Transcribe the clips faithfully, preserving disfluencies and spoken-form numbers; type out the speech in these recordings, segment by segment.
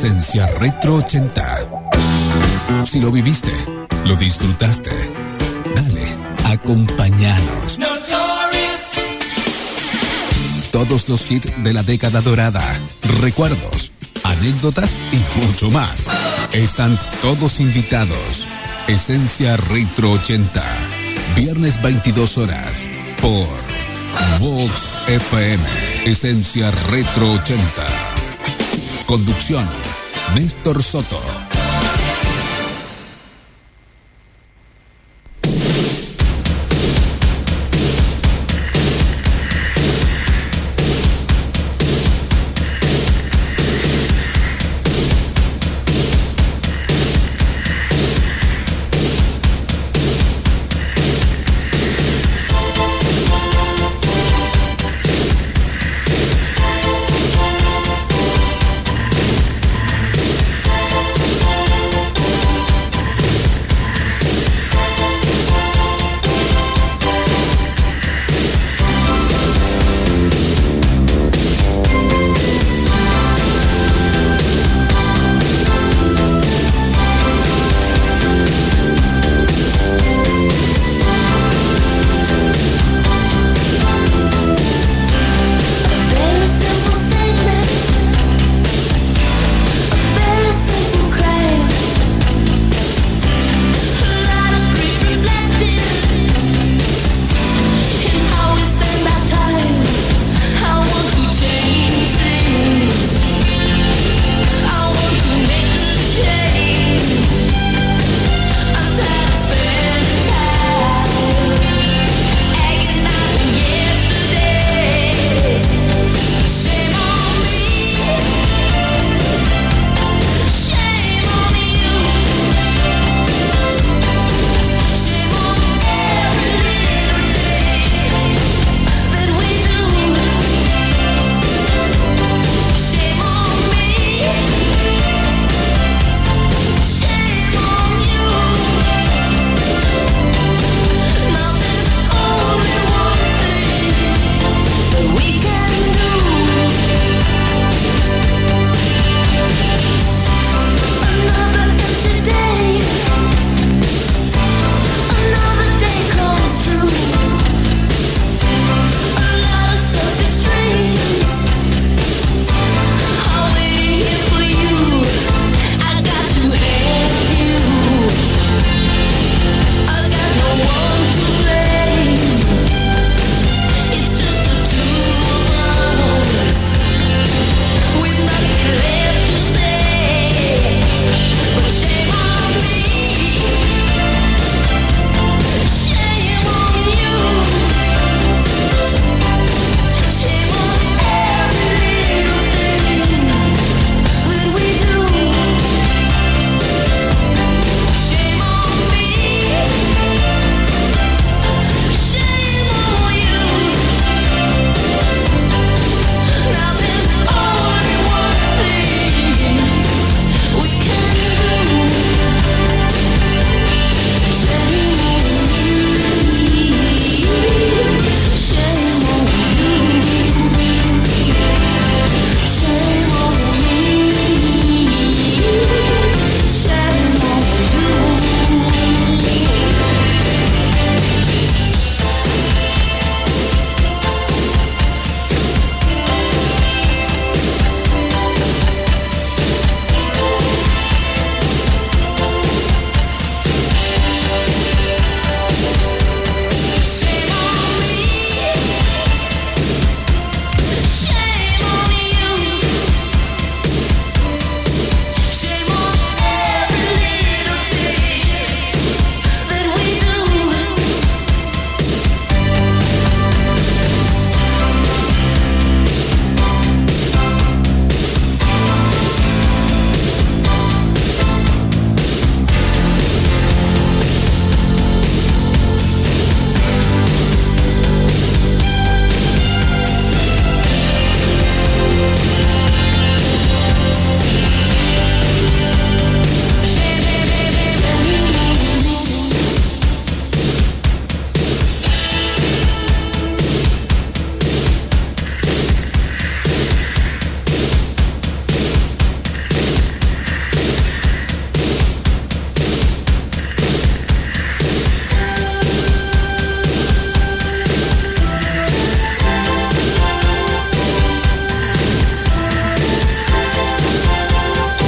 Esencia Retro ochenta. Si lo viviste, lo disfrutaste. Dale, acompáñanos. Todos los hits de la década dorada, recuerdos, anécdotas y mucho más. Están todos invitados. Esencia Retro ochenta. Viernes veintidós horas por Vox F M. Esencia Retro ochenta. Conducción, Néstor Soto.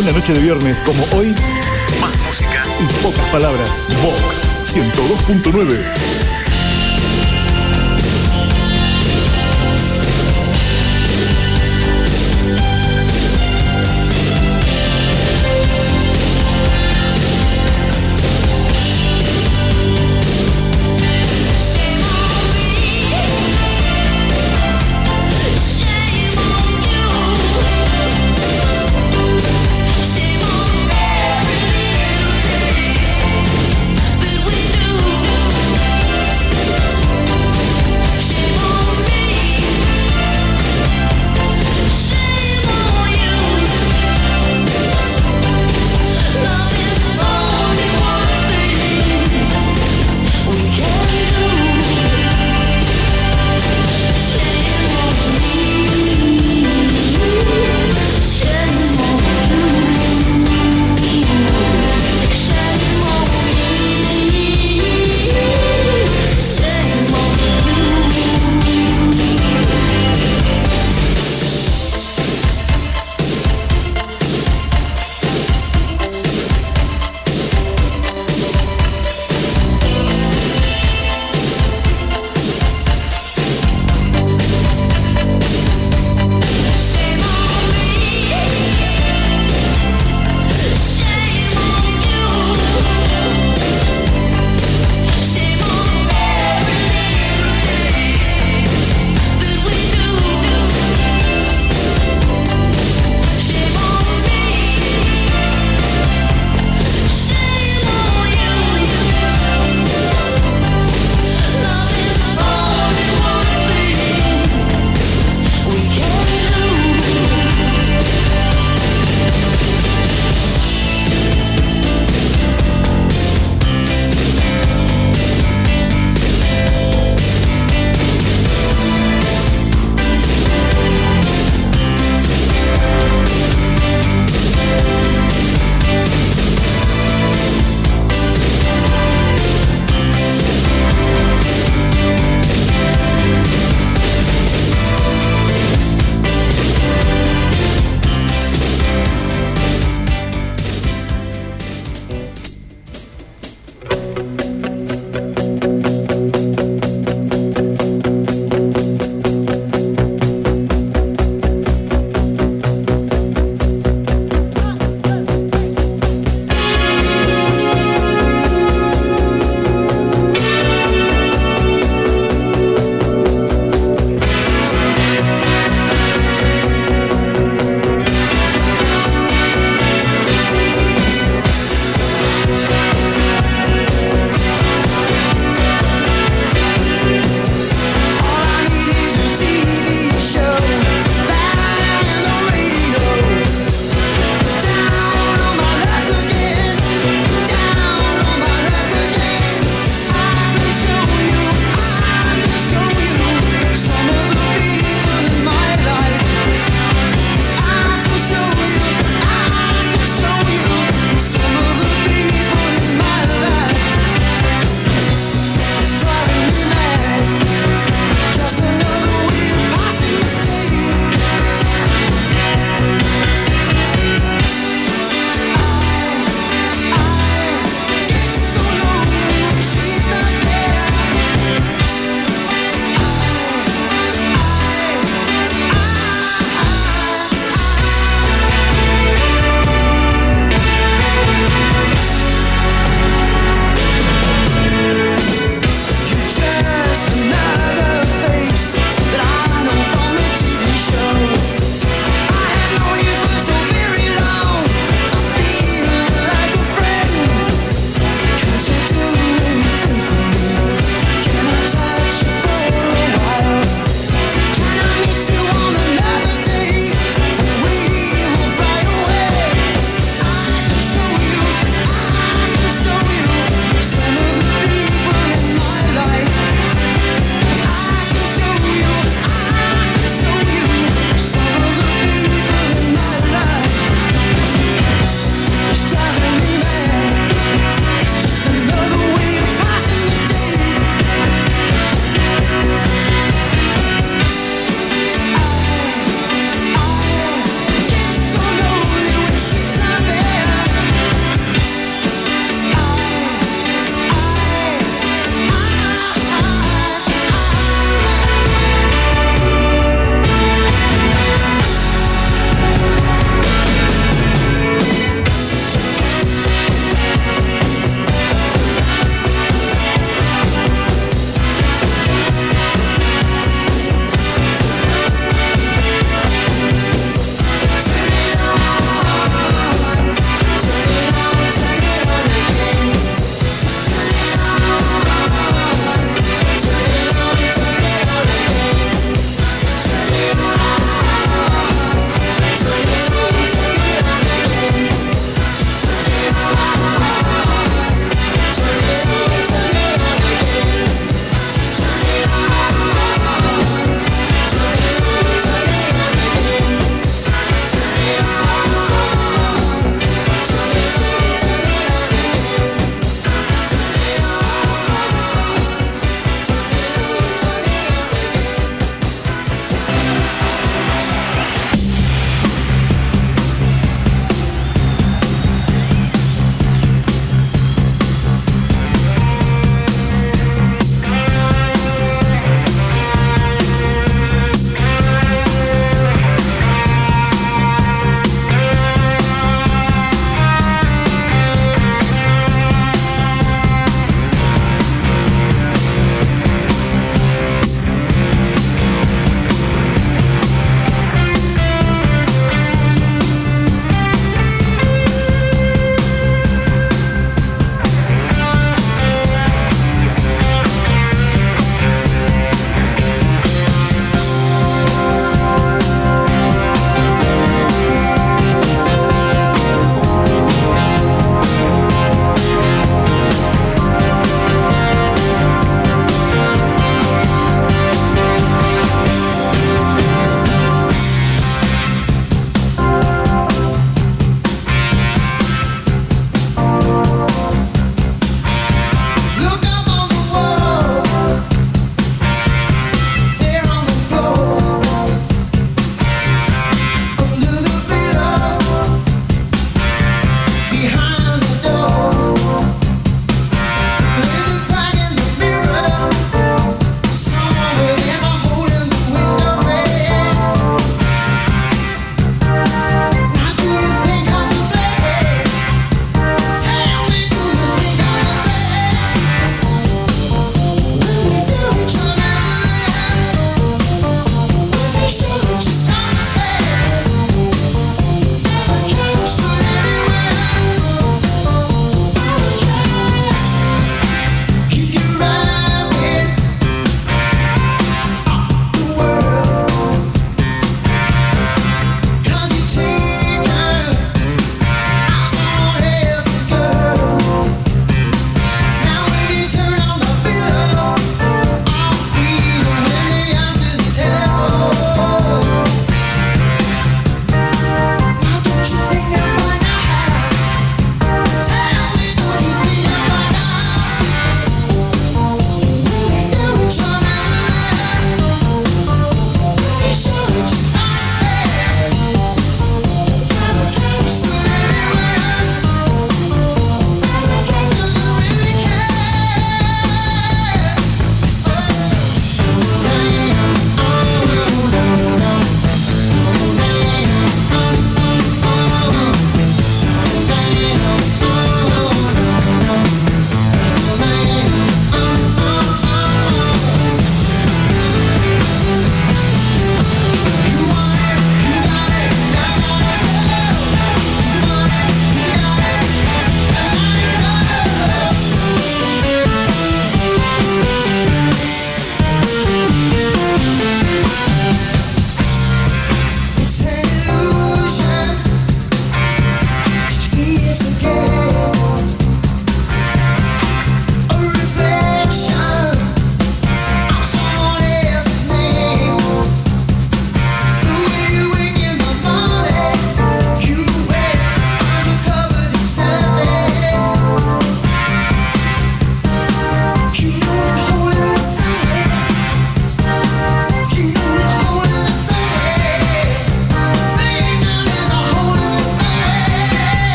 una noche de viernes como hoy, más música y pocas palabras. Vox ciento dos punto nueve.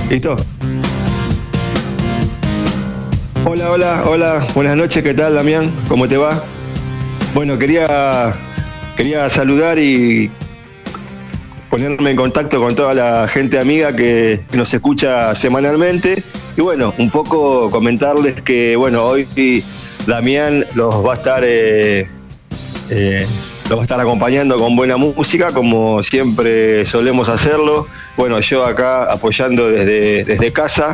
¿Listo? Hola, hola, hola, buenas noches, ¿qué tal, Damián? ¿Cómo te va? Bueno, quería, quería saludar y ponerme en contacto con toda la gente amiga que, que nos escucha semanalmente. Y bueno, un poco comentarles que, bueno, hoy Damián los va a estar, eh, eh, los va a estar acompañando con buena música, como siempre solemos hacerlo. Bueno, yo acá apoyando desde, desde casa.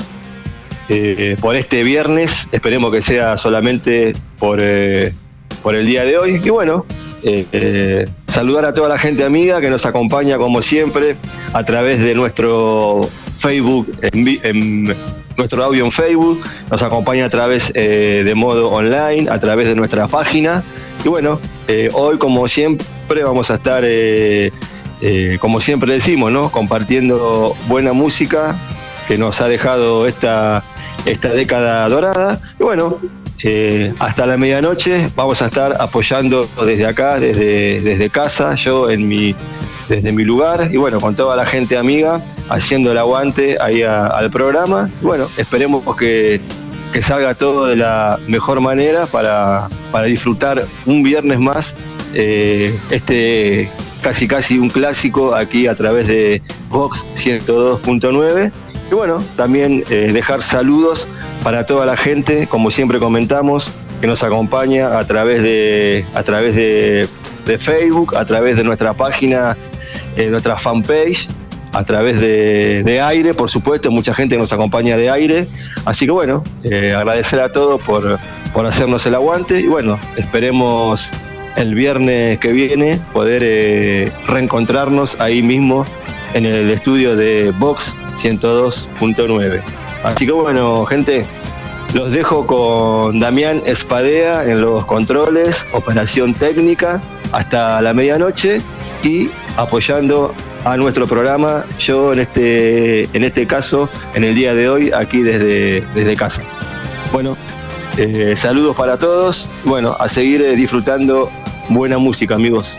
Eh, por este viernes, esperemos que sea solamente por, eh, por el día de hoy. Y bueno, eh, eh, saludar a toda la gente amiga que nos acompaña como siempre a través de nuestro Facebook, en, en nuestro audio en Facebook, nos acompaña a través eh, de modo online, a través de nuestra página. Y bueno, eh, hoy como siempre vamos a estar, eh, eh, como siempre decimos, ¿no?, compartiendo buena música que nos ha dejado esta esta década dorada. Y bueno, eh, hasta la medianoche vamos a estar apoyando desde acá, desde, desde casa, yo en mi, desde mi lugar, y bueno, con toda la gente amiga, haciendo el aguante ahí a, al programa. Y bueno, esperemos que, que salga todo de la mejor manera para, para disfrutar un viernes más, eh, este casi casi un clásico aquí a través de Vox ciento dos punto nueve. Y bueno, también eh, dejar saludos para toda la gente, como siempre comentamos, que nos acompaña a través de, a través de, de Facebook, a través de nuestra página, eh, nuestra fanpage, a través de, de Aire, por supuesto, mucha gente nos acompaña de Aire. Así que bueno, eh, agradecer a todos por, por hacernos el aguante y bueno, esperemos el viernes que viene poder eh, reencontrarnos ahí mismo en el estudio de Vox ciento dos punto nueve. Así que bueno, gente, los dejo con Damián Espadea en los controles, operación técnica, hasta la medianoche y apoyando a nuestro programa, yo en este, en este caso, en el día de hoy, aquí desde, desde casa. Bueno, eh, saludos para todos, bueno, a seguir eh, disfrutando buena música, amigos.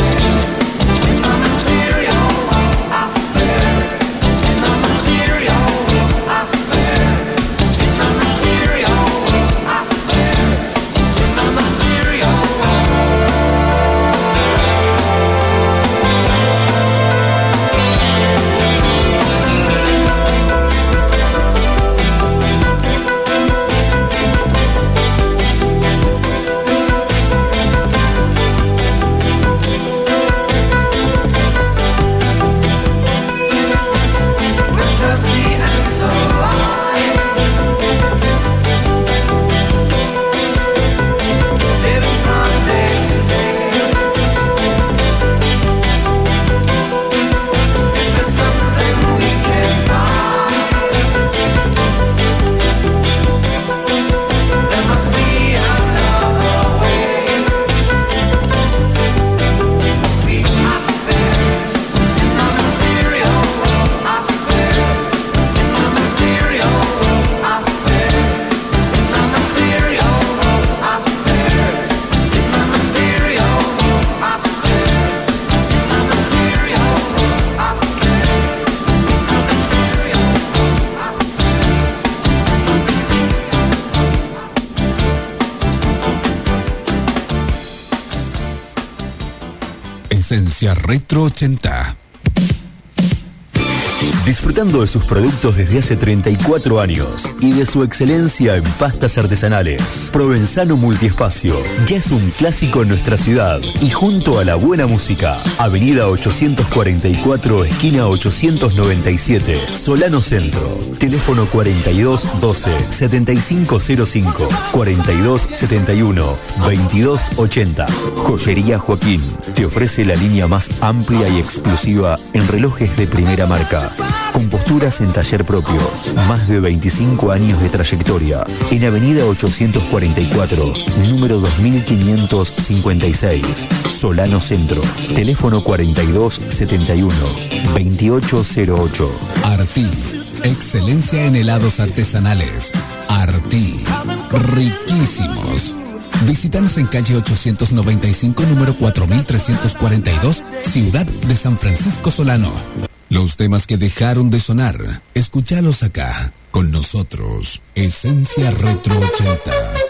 Material Esencia Retro ochenta. Disfrutando de sus productos desde hace treinta y cuatro años y de su excelencia en pastas artesanales, Provenzano Multiespacio ya es un clásico en nuestra ciudad y junto a la buena música, Avenida ochocientos cuarenta y cuatro, esquina ochocientos noventa y siete, Solano Centro. Teléfono cuarenta y dos doce, setenta y cinco cero cinco, cuarenta y dos setenta y uno, veintidós ochenta. Joyería Joaquín te ofrece la línea más amplia y exclusiva en relojes de primera marca, con posturas en taller propio, más de veinticinco años de trayectoria, en Avenida ochocientos cuarenta y cuatro, número dos mil quinientos cincuenta y seis, Solano Centro. Teléfono cuarenta y dos setenta y uno, veintiocho cero ocho. Artí, excelencia en helados artesanales. Artí, riquísimos. Visítanos en calle ochocientos noventa y cinco, número cuatro mil trescientos cuarenta y dos, Ciudad de San Francisco Solano. Los temas que dejaron de sonar, escúchalos acá, con nosotros, Esencia Retro ochenta.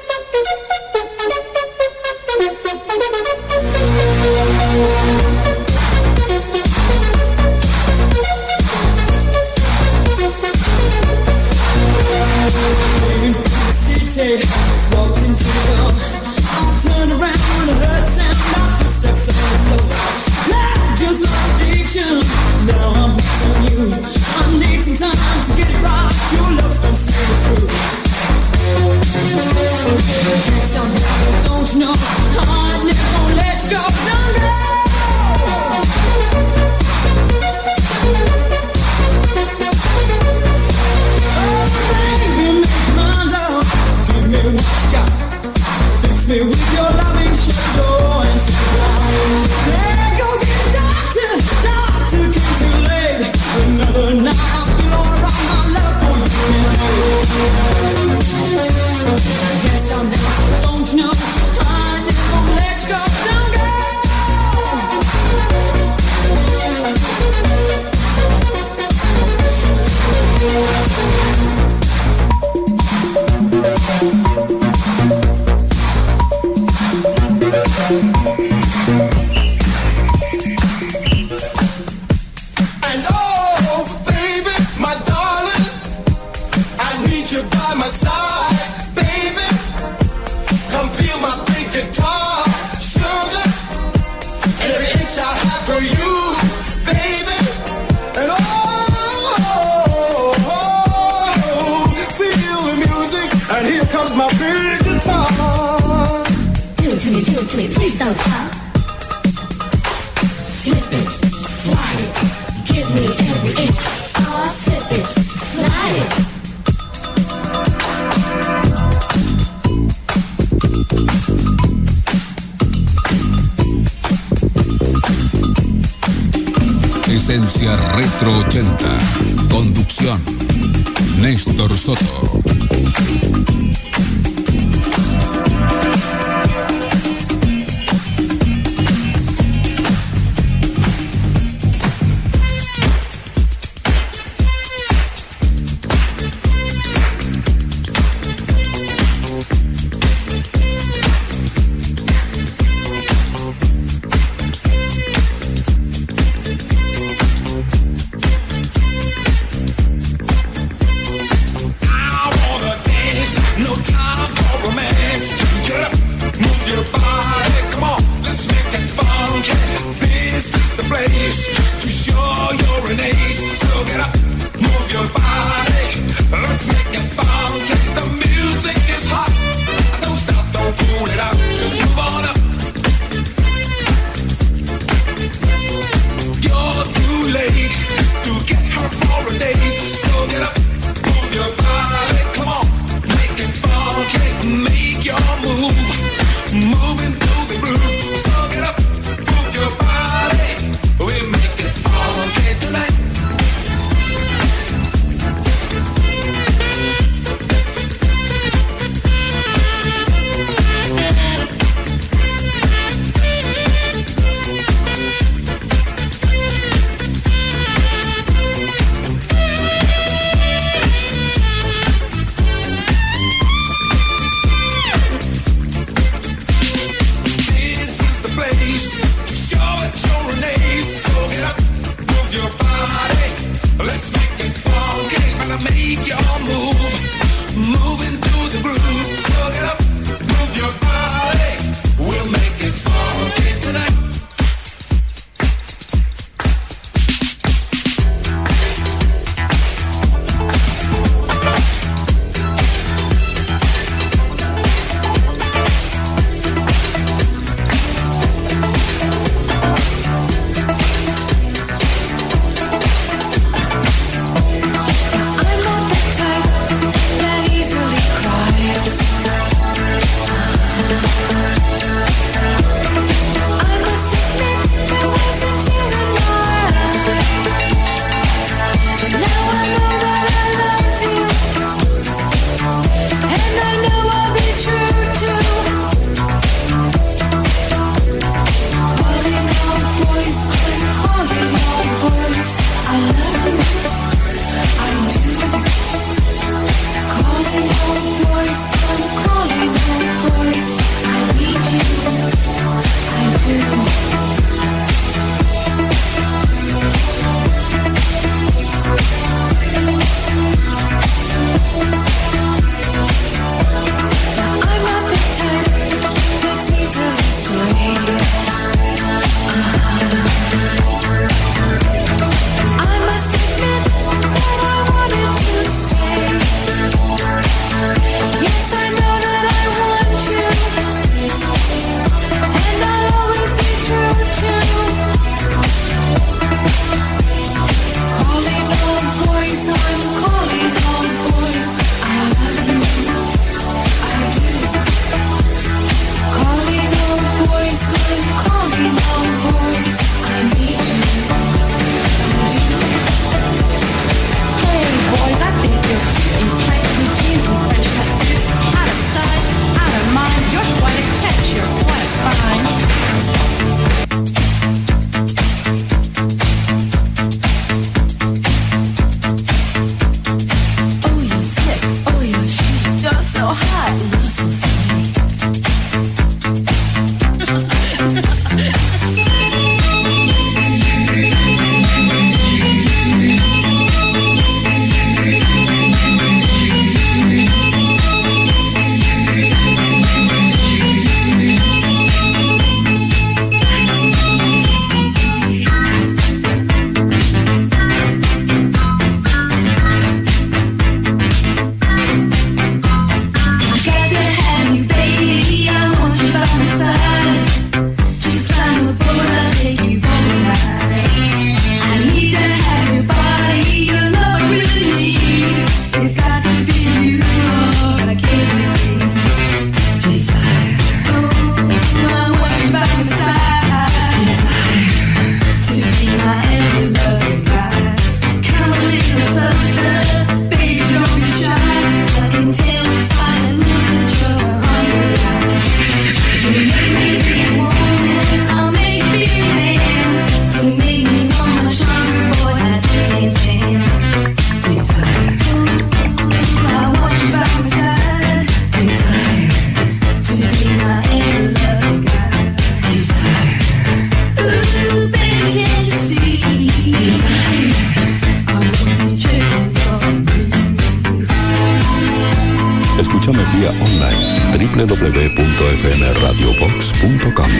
Now I'm on you. I need some time to get it right. Your love's gonna see me through. Can't stop now, don't you know? I'm never gonna let you go. Don't go. Oh baby, make your mind up. Give me what you got. Fix me with your loving shadow and take it out. Then go get a doctor, doctor. Too late, another night I feel alright, my love for you. Can't stop now, don't you know? I never gonna let you go, don't go. Please don't stop. Slip it, slide it, give me every inch. Oh, slip it, slide it. Esencia Retro ochenta. Conducción, Néstor Soto. No time Escúchame vía online doble u doble u doble u punto f m radio box punto com.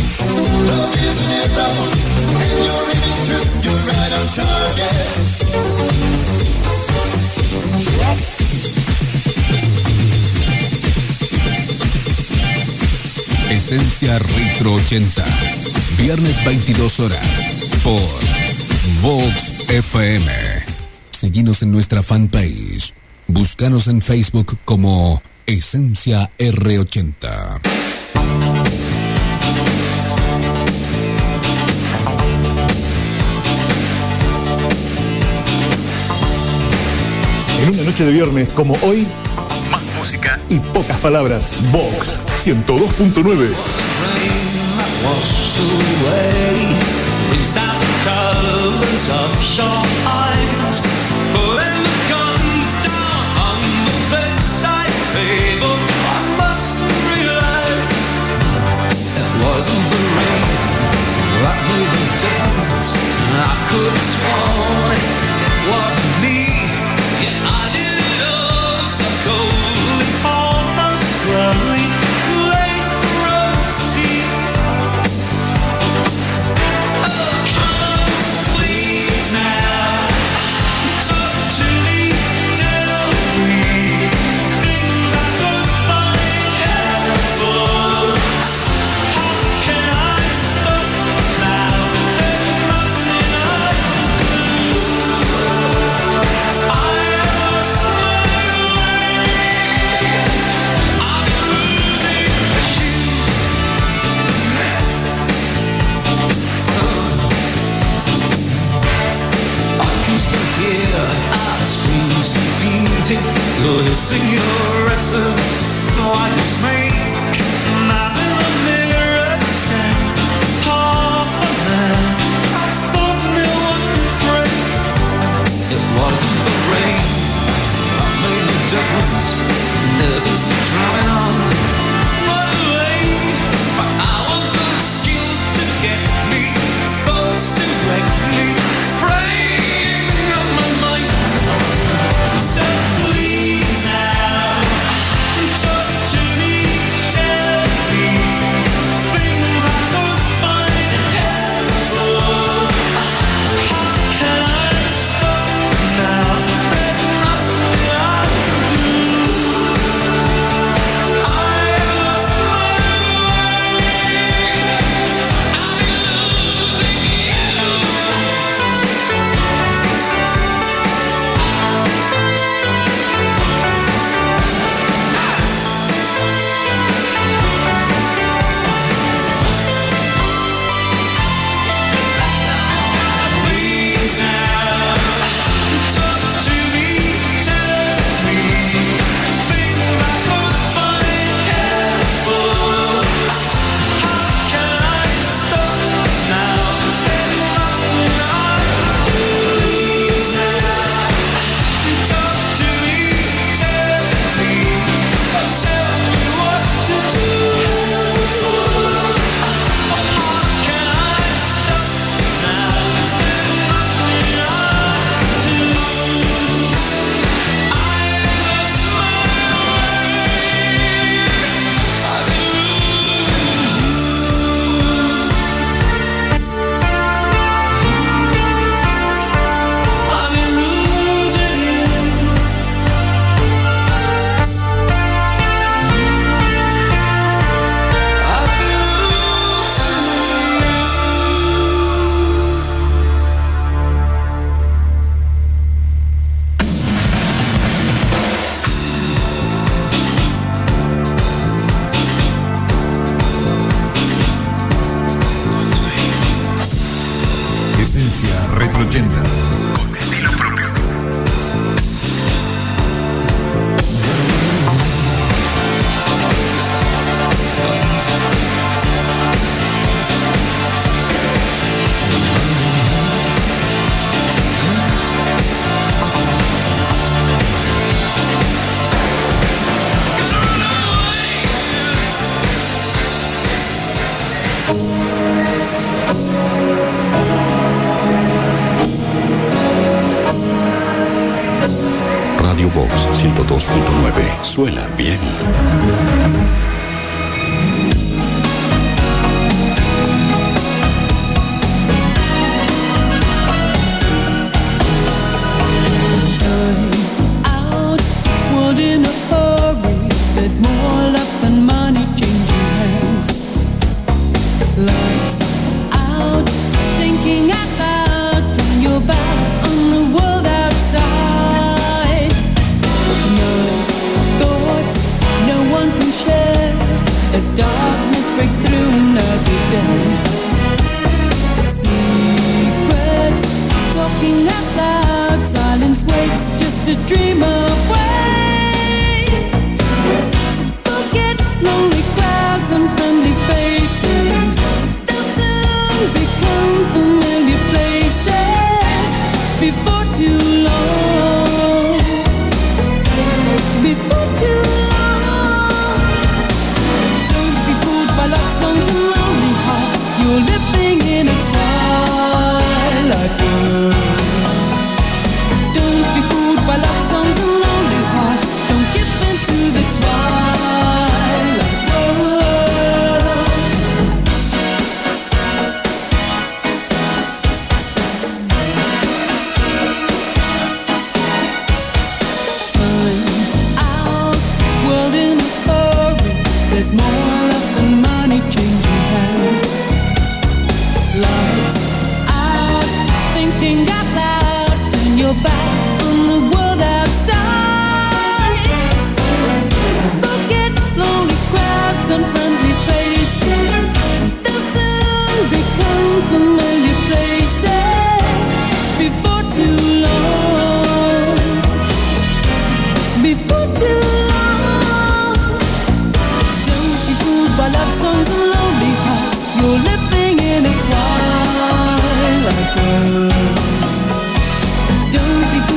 Love isn't it wrong, and your aim is true. You're right on target. Esencia Retro ochenta. Viernes veintidós horas por Vox F M. Seguinos en nuestra fanpage. Búscanos en Facebook como Esencia R ochenta. En una noche de viernes como hoy, más música y pocas palabras. Vox ciento dos punto nueve. You're hissing your essence like a snake, and I'm in the mirror stand, half a man. I thought no one could break. It wasn't the rain that made the difference, nervously drumming on my lane. But I want the guilt to get me, thoughts to wreck me, praying on my mind. So please now, talk to me, tell me things I could find helpful. How can I stop now? There's nothing I can do. I lost my way. I've been losing you. Please now, talk to me, tell me things I could find helpful. How can I stop now? 'Cause there's nothing I can do. Please now, talk to me, tell me, tell me what to do. How can I stop now? 'Cause there's nothing I can do. I lost my way. I've been losing you. I've been Esencia Retro ochenta. Con estilo propio. Radio Vox ciento dos punto nueve. Suena bien. Out, world in a hurry. There's more left than money changing hands. thinking out loud. Turn your back on the world outside. Forget lonely crowds and friendly faces. They'll soon become familiar places. Before too long, before too long. Don't be fooled by love songs and lonely hearts. You're living in a twilight world. Don't be fooled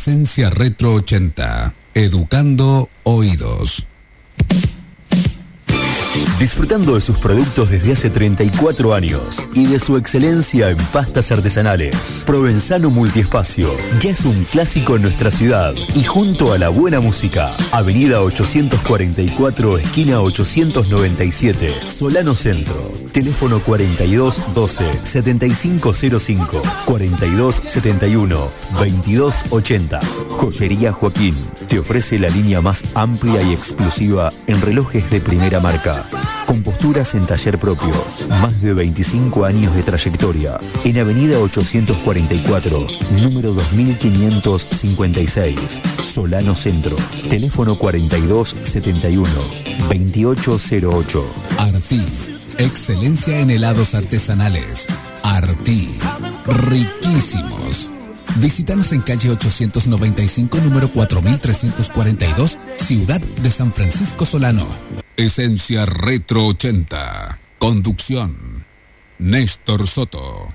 Esencia Retro ochenta. Educando oídos. Disfrutando de sus productos desde hace treinta y cuatro años y de su excelencia en pastas artesanales, Provenzano Multiespacio ya es un clásico en nuestra ciudad y junto a la buena música, Avenida ochocientos cuarenta y cuatro, esquina ochocientos noventa y siete, Solano Centro. Teléfono cuarenta y dos doce, setenta y cinco cero cinco, cuarenta y dos setenta y uno, veintidós ochenta. Joyería Joaquín te ofrece la línea más amplia y exclusiva en relojes de primera marca, con posturas en taller propio, más de veinticinco años de trayectoria. En Avenida ochocientos cuarenta y cuatro, número dos mil quinientos cincuenta y seis, Solano Centro. Teléfono cuarenta y dos setenta y uno, veintiocho cero ocho. Artí. Excelencia en helados artesanales. Artí. Riquísimos. Visítanos en calle ochocientos noventa y cinco, número cuatro mil trescientos cuarenta y dos, Ciudad de San Francisco Solano. Esencia Retro ochenta. Conducción: Néstor Soto.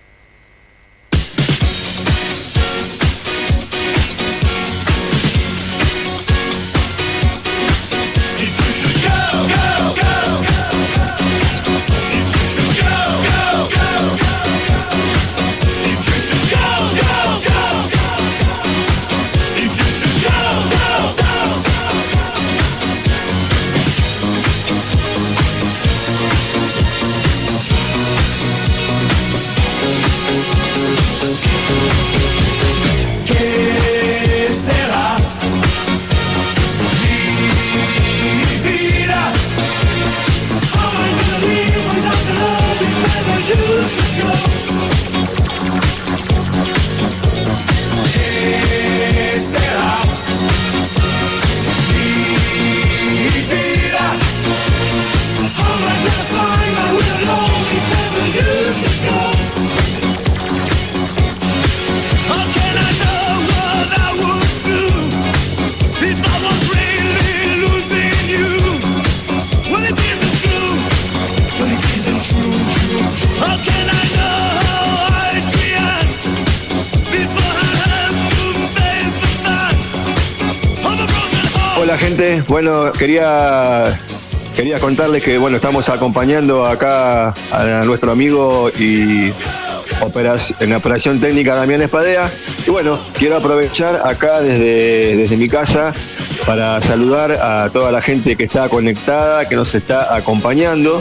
Hola gente, bueno, quería quería contarles que bueno, estamos acompañando acá a nuestro amigo y operación, en operación técnica Damián Espadea. Y bueno, quiero aprovechar acá desde, desde mi casa para saludar a toda la gente que está conectada, que nos está acompañando.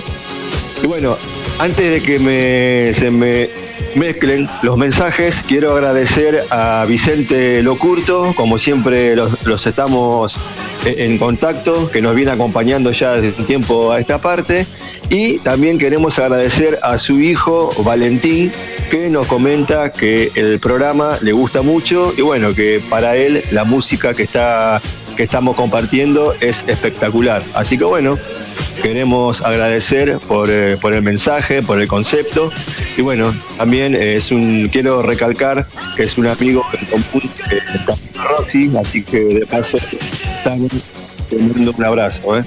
Y bueno, antes de que me, se me mezclen los mensajes, quiero agradecer a Vicente Locurto, como siempre los, los estamos en contacto, que nos viene acompañando ya desde un tiempo a esta parte, y también queremos agradecer a su hijo Valentín, que nos comenta que el programa le gusta mucho y bueno, que para él la música que está que estamos compartiendo es espectacular. Así que bueno, queremos agradecer por, eh, por el mensaje, por el concepto. Y bueno, también eh, es un quiero recalcar que es un amigo en común, eh, Rossi, así que de paso también te mando un abrazo. ¿eh?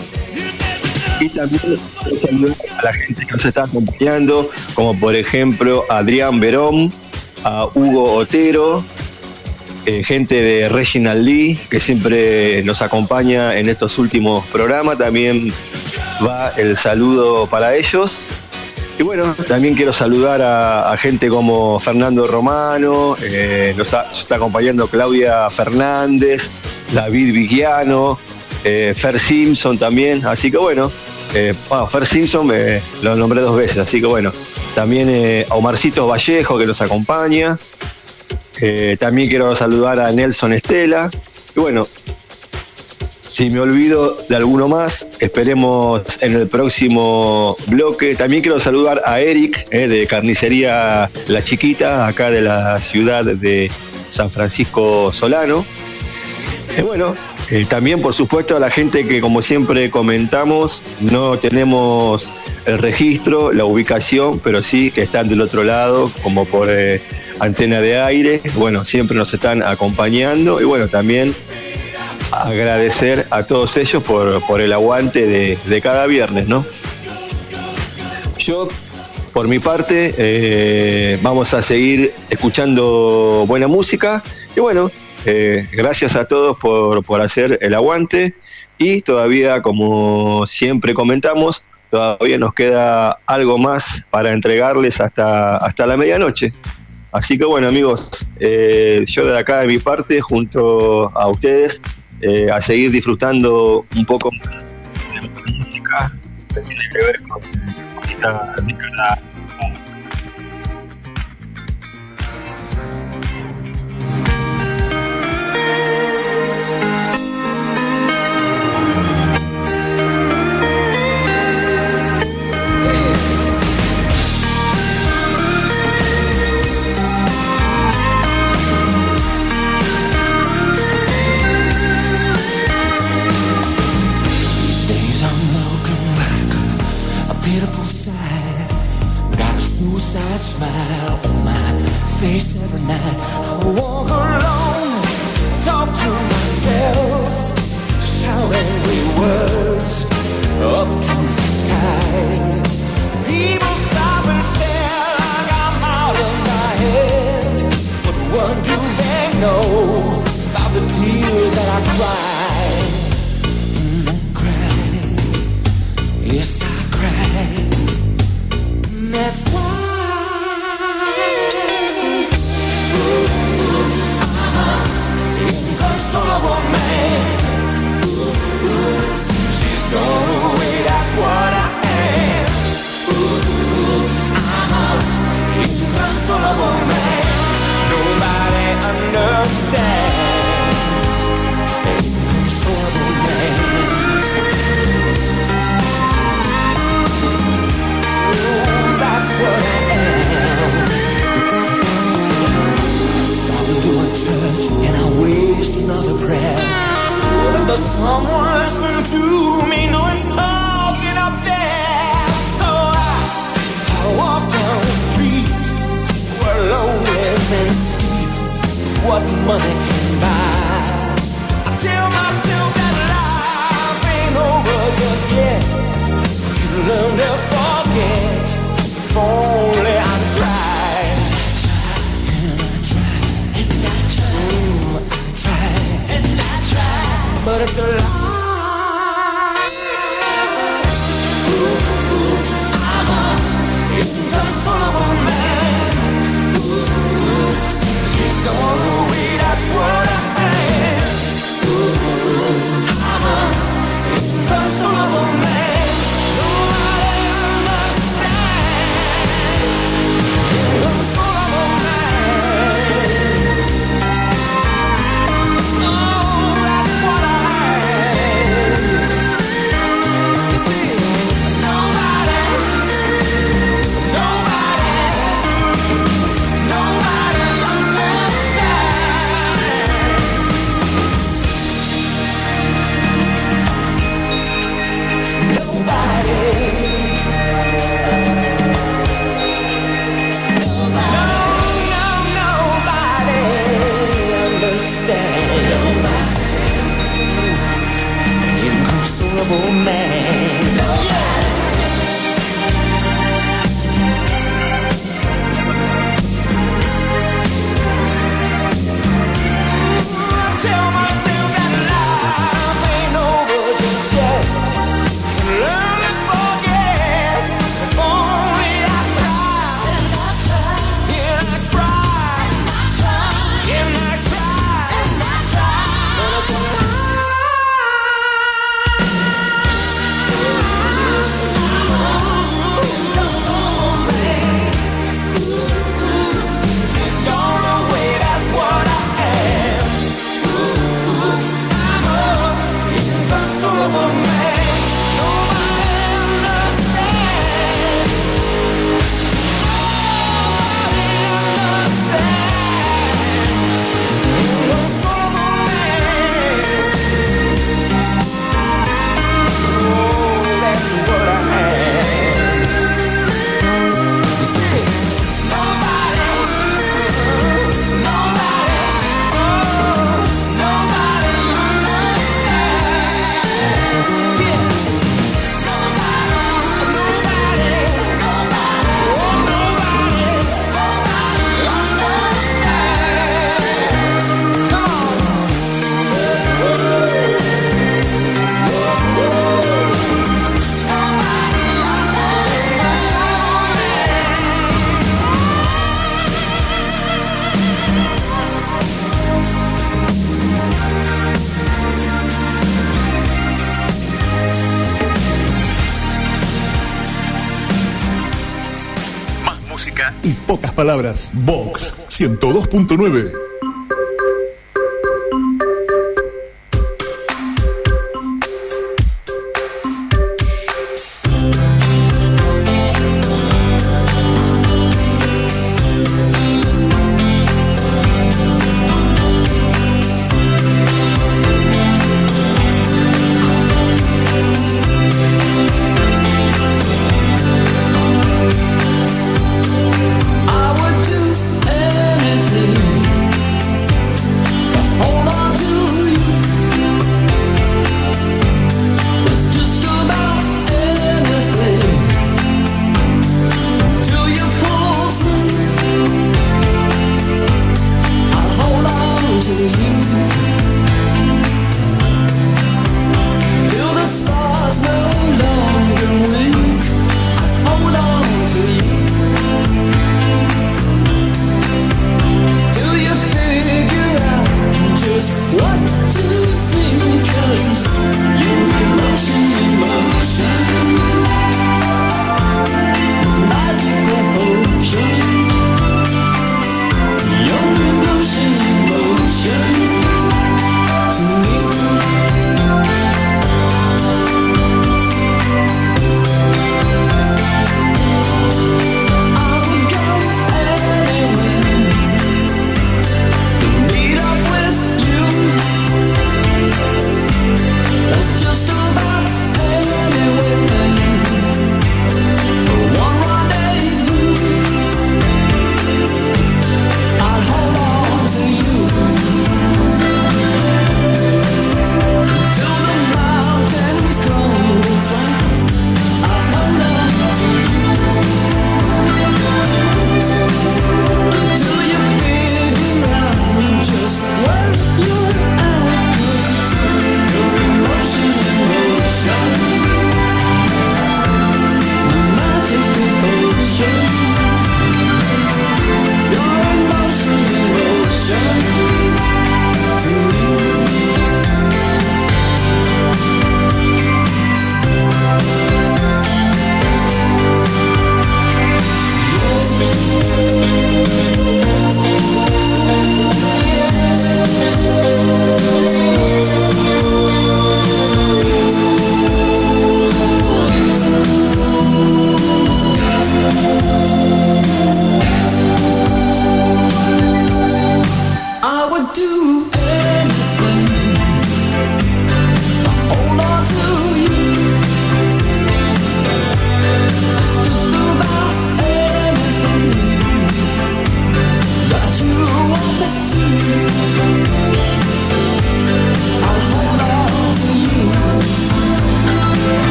Y también quiero saludar a la gente que nos está acompañando, como por ejemplo Adrián Verón, a Hugo Otero, Eh, gente de Reginald Lee, que siempre nos acompaña en estos últimos programas, también va el saludo para ellos. Y bueno, también quiero saludar a, a gente como Fernando Romano, eh, nos, ha, nos está acompañando Claudia Fernández, David Vigiano, eh, Fer Simpson también, así que bueno, eh, bueno Fer Simpson eh, lo nombré dos veces, así que bueno, también eh, a Omarcito Vallejo, que nos acompaña. Eh, también quiero saludar a Nelson Estela. Y bueno, si me olvido de alguno más, esperemos en el próximo bloque. También quiero saludar a Eric, eh, de Carnicería La Chiquita, acá de la ciudad de San Francisco Solano. Y bueno, eh, también por supuesto a la gente que, como siempre comentamos, no tenemos el registro, la ubicación, pero sí que están del otro lado, como por eh, antena de aire. Bueno, siempre nos están acompañando y bueno, también agradecer a todos ellos por, por el aguante de, de cada viernes, ¿no? Yo, por mi parte, eh, vamos a seguir escuchando buena música y bueno, eh, gracias a todos por, por hacer el aguante y todavía, como siempre comentamos, todavía nos queda algo más para entregarles hasta, hasta la medianoche. Así que bueno, amigos, eh, yo de acá de mi parte, junto a ustedes, eh, a seguir disfrutando un poco de la música que tiene que ver con esta década. Smile on my face every night. I walk alone, talk to myself, shout angry words up to the sky. People stop and stare like I'm out of my head. But what do they know about the tears that I cry? And I cry, yes I cry. And that's why inconsolable man. Ooh, ooh, she's gone away, that's what I am. Ooh, ooh, I'm a inconsolable man. Nobody understands. Inconsolable man. Ooh, that's what I am. To a church and I waste another prayer. What if there's someone listening to me? No one's talking up there. So I, I walk down the street where lonely men sleep. What money can buy. I tell myself that life ain't over just yet. I can learn to forget if only I try. But it's a lie. Ooh, ooh, I'm a inconsolable man. Ooh, ooh, she's gone away, that's what I am. Ooh, ooh, I'm a inconsolable man. Nobody understands. Inconsolable man. Oh, that's what I inconsolable man. Oh, yeah. I tell myself that life ain't over just yet. Learn to forget if only I try. And I try. And I try. And I try. And I try. And I try. But it's a lie. y pocas palabras. Vox ciento dos punto nueve. Emotion, emotion.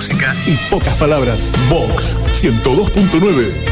música y pocas palabras. Vox ciento dos punto nueve.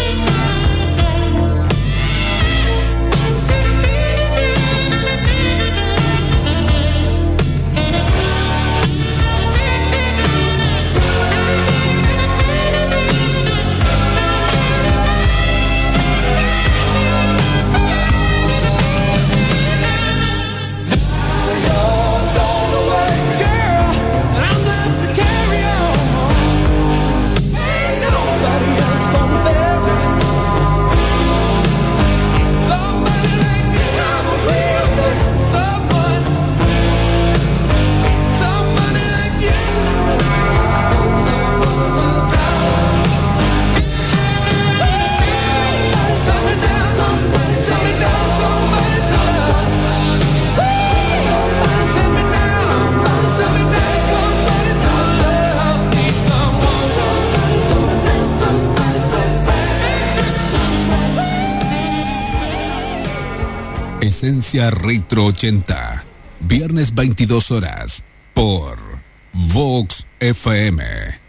Esencia Retro ochenta, viernes veintidós horas, por Vox F M.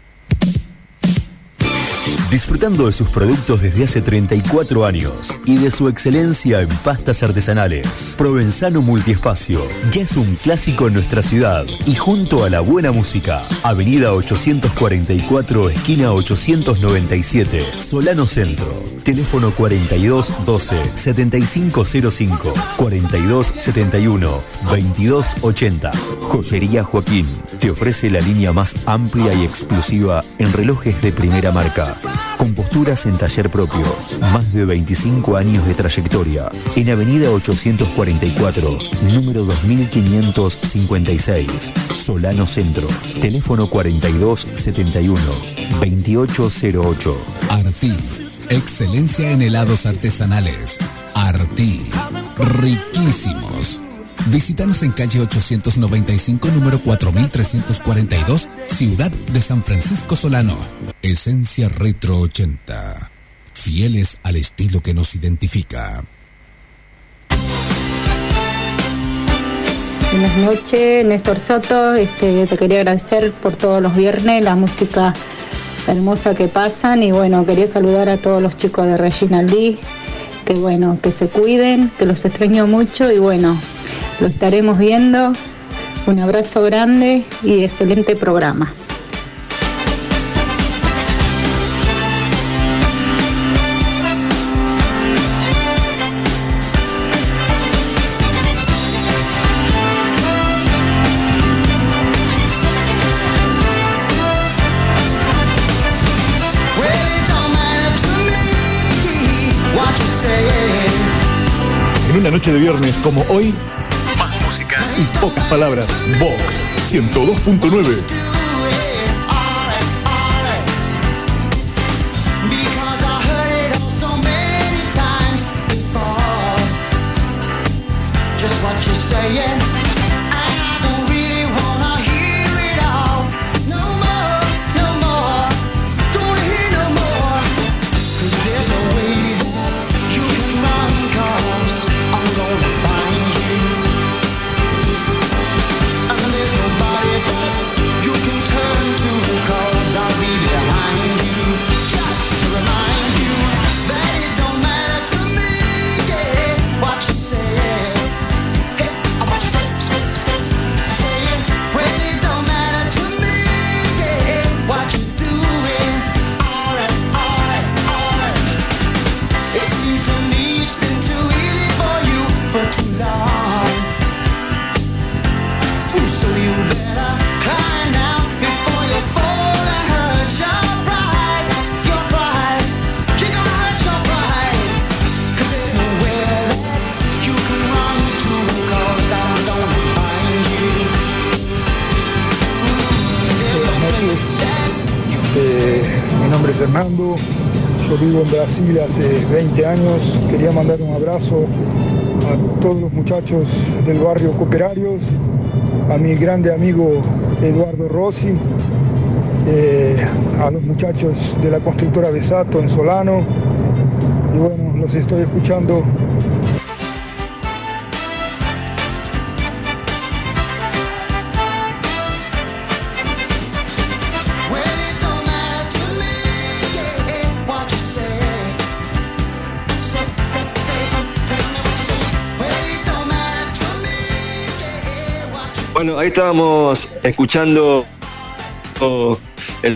Disfrutando de sus productos desde hace treinta y cuatro años y de su excelencia en pastas artesanales, Provenzano Multiespacio ya es un clásico en nuestra ciudad y junto a la buena música, Avenida ochocientos cuarenta y cuatro, esquina ochocientos noventa y siete, Solano Centro. Teléfono cuarenta y dos doce, setenta y cinco cero cinco, cuarenta y dos setenta y uno, veintidós ochenta. Joyería Joaquín te ofrece la línea más amplia y exclusiva en relojes de primera marca. Con posturas en taller propio, más de veinticinco años de trayectoria. En Avenida ochocientos cuarenta y cuatro, número dos mil quinientos cincuenta y seis, Solano Centro. Teléfono cuarenta y dos setenta y uno, veintiocho cero ocho. Artí, excelencia en helados artesanales. Artí, riquísimos. Visítanos en calle ochocientos noventa y cinco, número cuatro mil trescientos cuarenta y dos, Ciudad de San Francisco Solano. Esencia Retro ochenta, fieles al estilo que nos identifica. Buenas noches, Néstor Soto. Este, te quería agradecer por todos los viernes la música hermosa que pasan y bueno, quería saludar a todos los chicos de Regina Lee, que bueno, que se cuiden, que los extraño mucho y bueno, lo estaremos viendo. Un abrazo grande y excelente programa. En una noche de viernes como hoy, más música y pocas palabras. Vox ciento dos punto nueve. Fernando, yo vivo en Brasil hace veinte años. Quería mandar un abrazo a todos los muchachos del barrio Cooperarios, a mi grande amigo Eduardo Rossi, eh, a los muchachos de la constructora Besato en Solano. Y bueno, los estoy escuchando. Bueno, ahí estábamos escuchando el...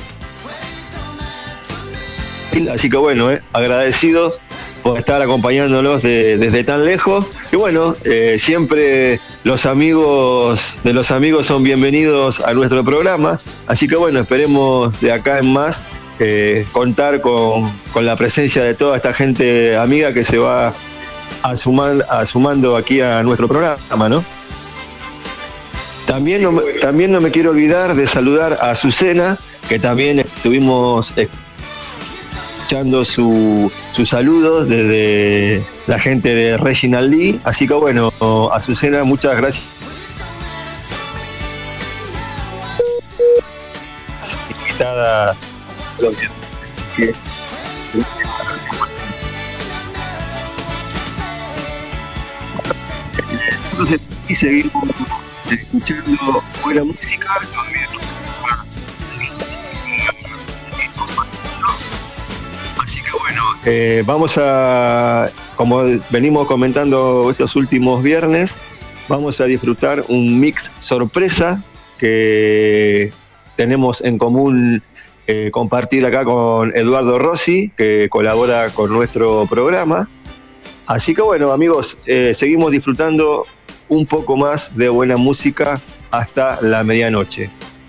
Así que bueno, eh, agradecidos por estar acompañándonos de, desde tan lejos. Y bueno, eh, siempre los amigos de los amigos son bienvenidos a nuestro programa. Así que bueno, esperemos de acá en más eh, contar con, con la presencia de toda esta gente amiga que se va a sumar, a sumando aquí a nuestro programa, ¿no? También no, me, también no me quiero olvidar de saludar a Azucena, que también estuvimos escuchando su, sus saludos desde la gente de Reginald Lee. Así que bueno, Azucena, muchas gracias. Invitada. Entonces, y seguimos escuchando buena música. Así que bueno, eh, vamos a, como venimos comentando estos últimos viernes, vamos a disfrutar un mix sorpresa que tenemos en común eh, compartir acá con Eduardo Rossi, que colabora con nuestro programa. Así que bueno, amigos, eh, seguimos disfrutando un poco más de buena música hasta la medianoche.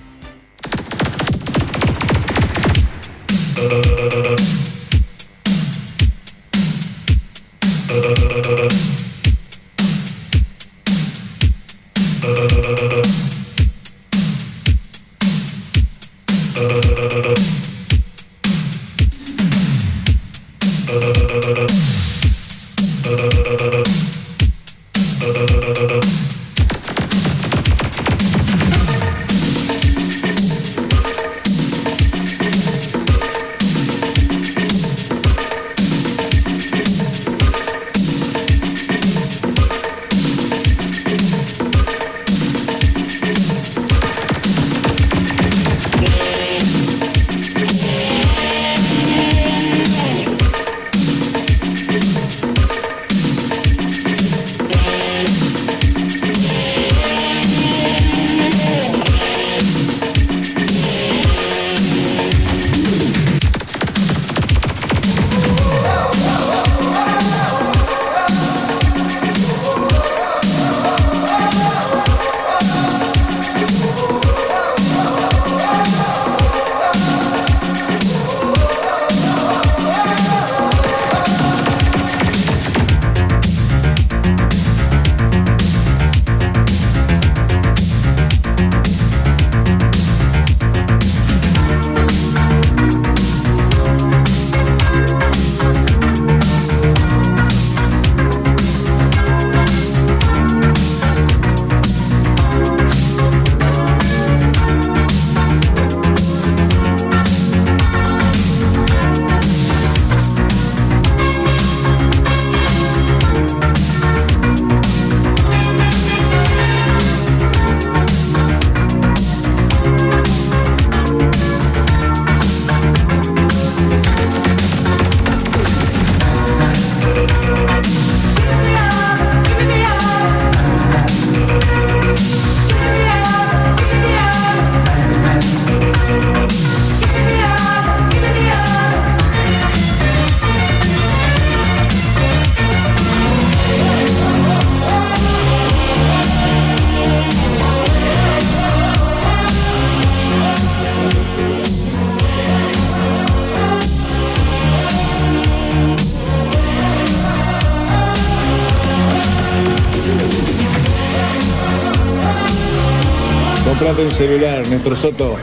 Comprate un celular, Néstor Soto.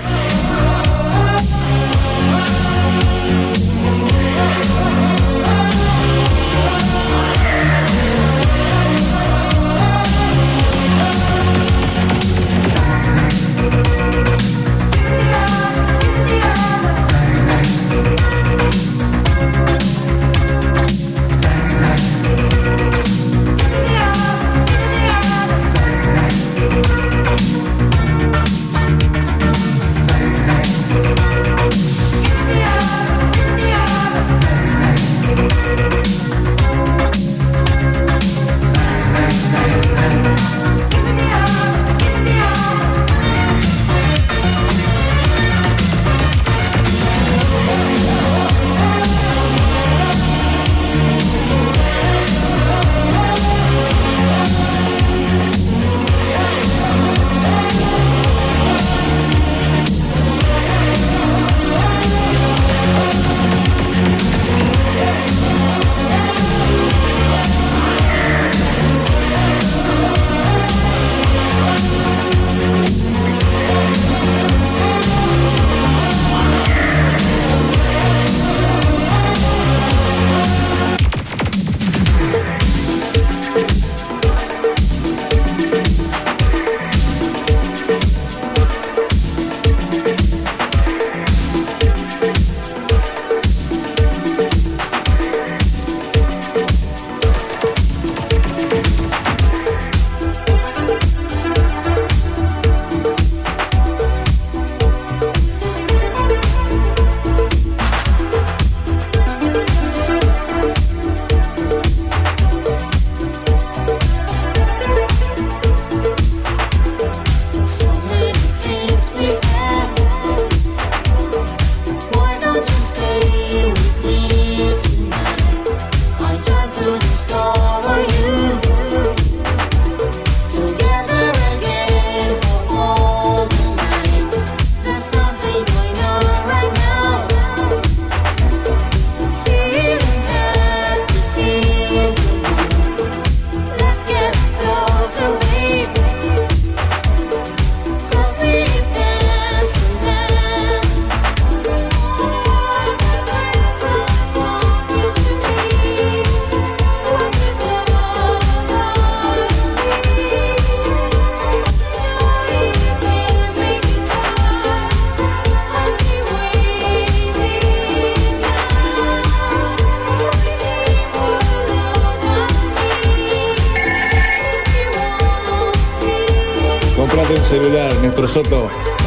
celular, Néstor Soto.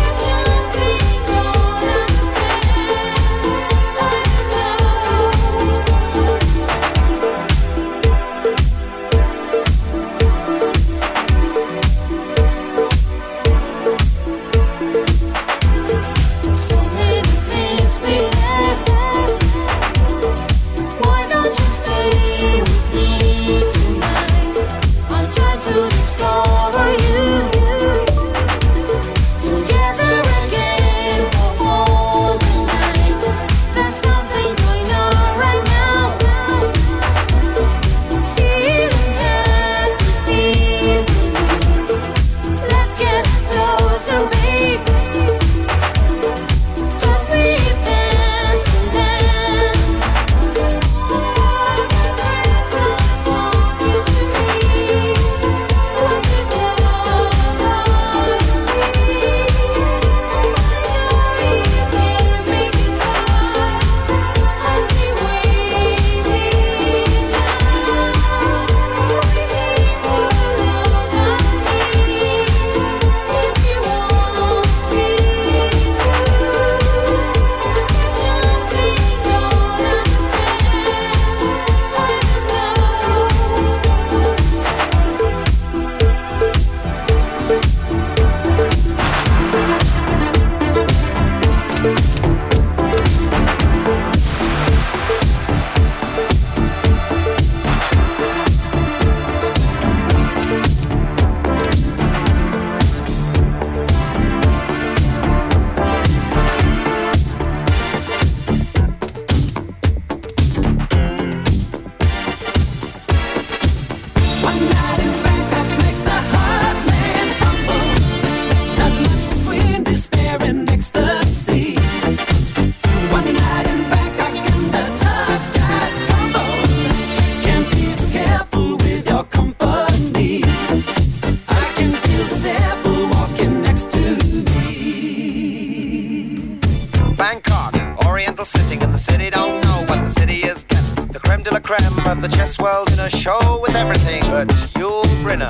Of the chess world in a show with everything but Yul Brynner.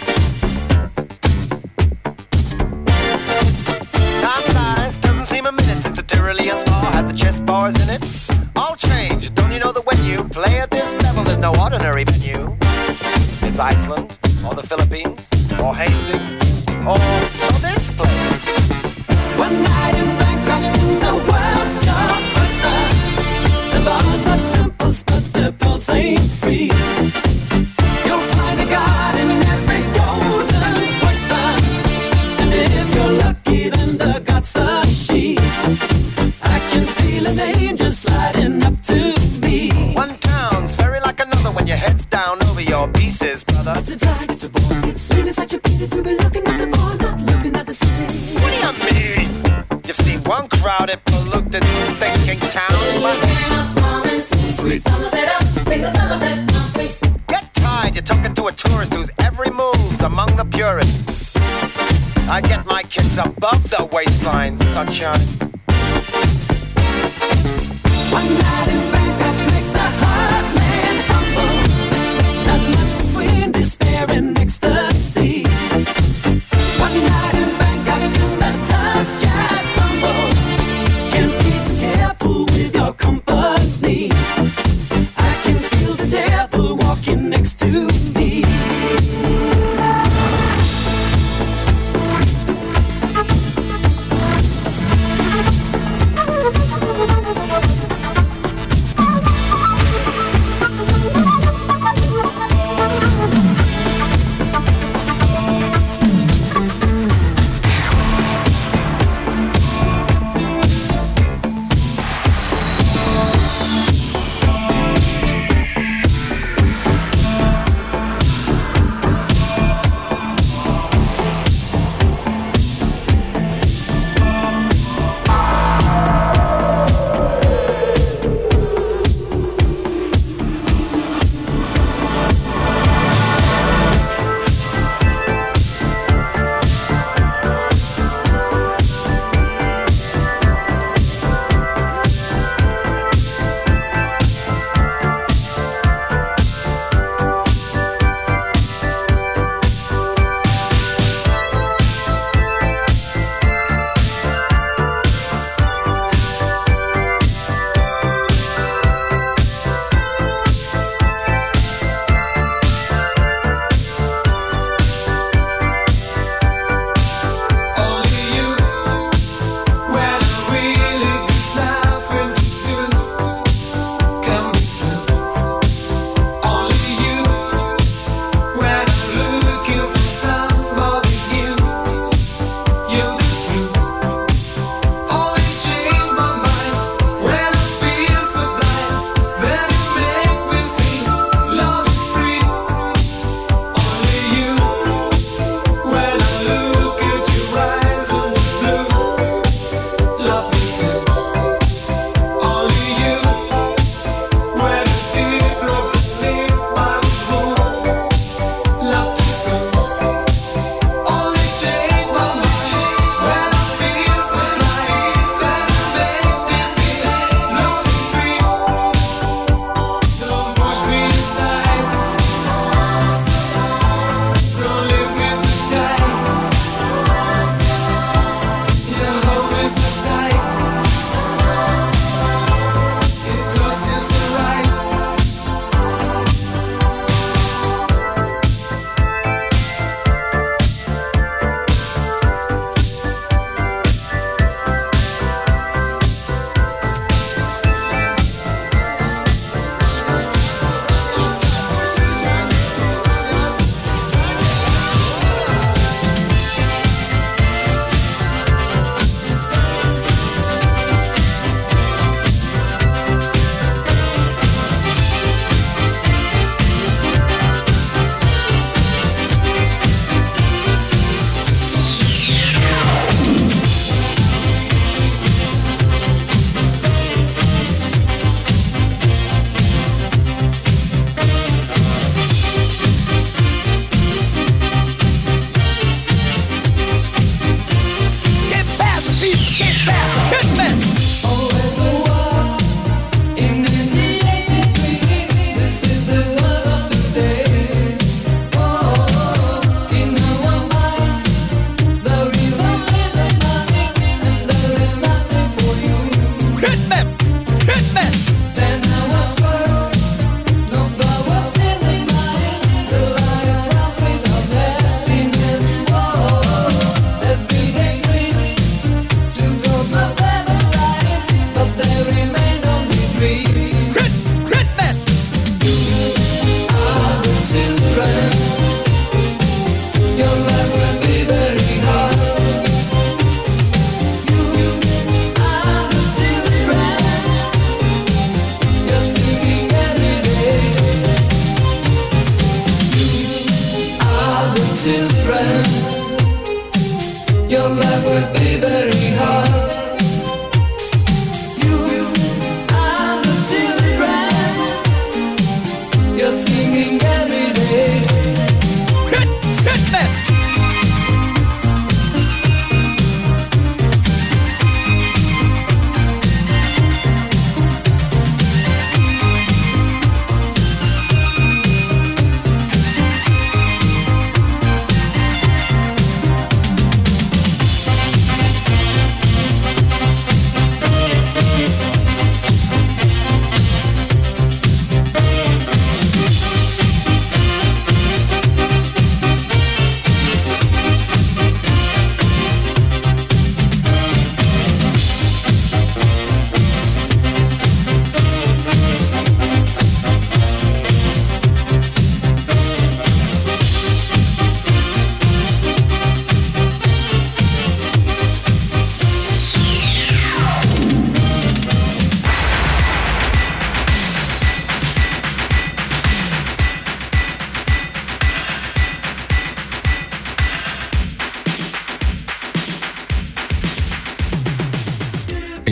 Time flies, doesn't seem a minute since the Tyrolean Spa had the chess bars in it. All change, don't you know that when you play at this level, there's no ordinary venue? It's Iceland, or the Philippines, or Hastings, or, or this place. One night in Bangkok in the world's your oyster. The bars are temples, but the pulse ain't free. You'll find a god in every golden oyster, and if you're lucky, then the god's a she. I can feel an angel sliding up to me. One town's very like another when your head's down over your pieces, brother. It's a drag, it's a bore, it's sweet, it's such a pity to be looking at the bar, not looking at the city. What do you mean? You've seen one crowded, polluted, thinking town, but get tired, you're talking to a tourist whose every move's among the purists. I get my kids above the waistline, sunshine. One night in Bangkok makes a hard man humble. Not much between despair and ecstasy. One night in Bangkok and the tough guys tumble. Can't be too careful with your company. I can feel the devil walking next to me.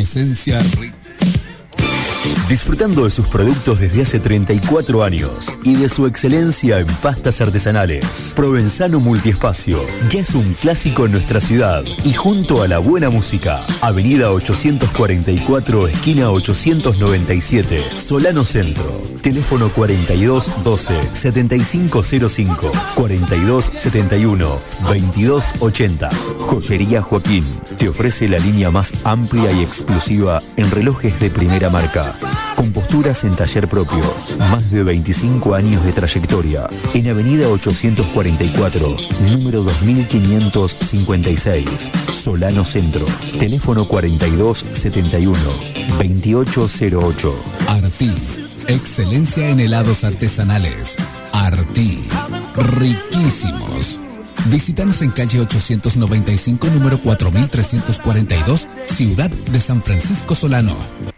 Esencia Rica. Disfrutando de sus productos desde hace treinta y cuatro años y de su excelencia en pastas artesanales. Provenzano Multiespacio ya es un clásico en nuestra ciudad y junto a la buena música. Avenida ochocientos cuarenta y cuatro, esquina ochocientos noventa y siete, Solano Centro. Teléfono cuarenta y dos doce, setenta y cinco cero cinco, cuarenta y dos setenta y uno, veintidós ochenta. Joyería Joaquín te ofrece la línea más amplia y exclusiva en relojes de primera marca. Con posturas en taller propio, más de veinticinco años de trayectoria. En Avenida ochocientos cuarenta y cuatro, número dos mil quinientos cincuenta y seis, Solano Centro. Teléfono cuarenta y dos setenta y uno, veintiocho cero ocho. Artí, excelencia en helados artesanales. Artí, riquísimos. Visítanos en calle ochocientos noventa y cinco, número cuatro mil trescientos cuarenta y dos, Ciudad de San Francisco Solano.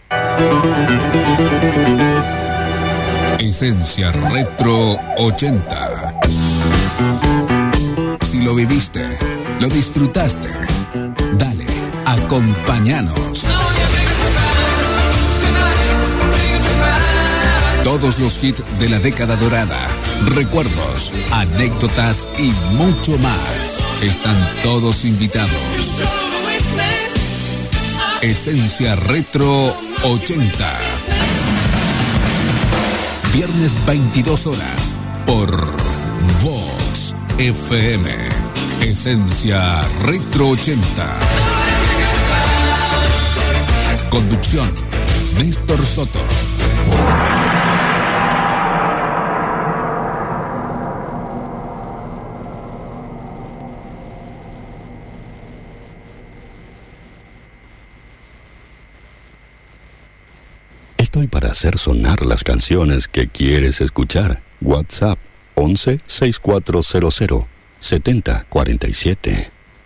Esencia Retro ochenta. Si lo viviste, lo disfrutaste, dale, acompáñanos. Todos los hits de la década dorada, recuerdos, anécdotas y mucho más. Están todos invitados. Esencia Retro ochenta. Viernes veintidós horas por Vox F M. Esencia Retro ochenta. Conducción, Néstor Soto. Estoy para hacer sonar las canciones que quieres escuchar. WhatsApp once sesenta y cuatro cero cero setenta cuarenta y siete.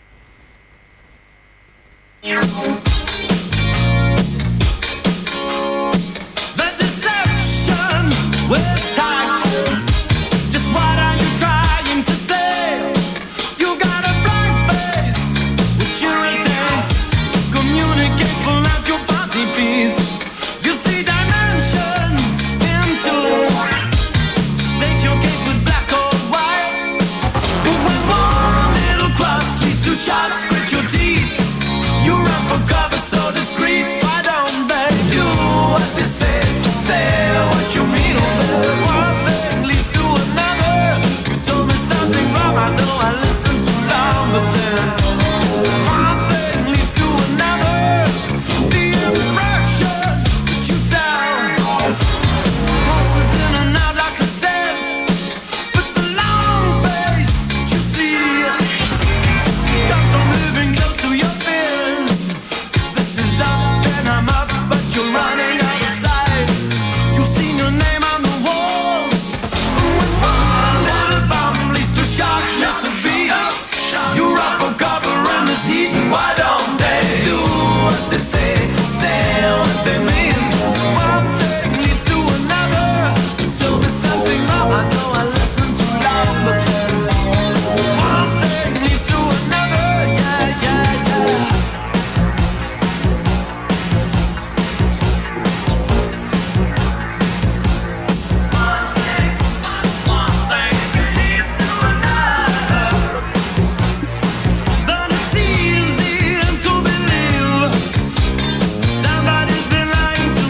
Shots, grit your teeth. You run for cover so discreet. Why don't they do what they say? Say what you mean. One thing leads to another. You told me something wrong. I know I listened too long, but then one thing leads to another. The impression that you sound crosses in and out like I said. But the long face that you see moving close to your fears. This is up and I'm up, but you're running out of sight. You've seen your name on the walls. When one little bomb leads to shock, miss a beat. You run for cover in this heat. Why don't they do what they say, say what they mean? One thing leads to another. You told me something wrong. I know I listened too long, but then one thing leads to another. Yeah, yeah, yeah. One thing, one thing leads to another. But it's easy to believe somebody's been lying to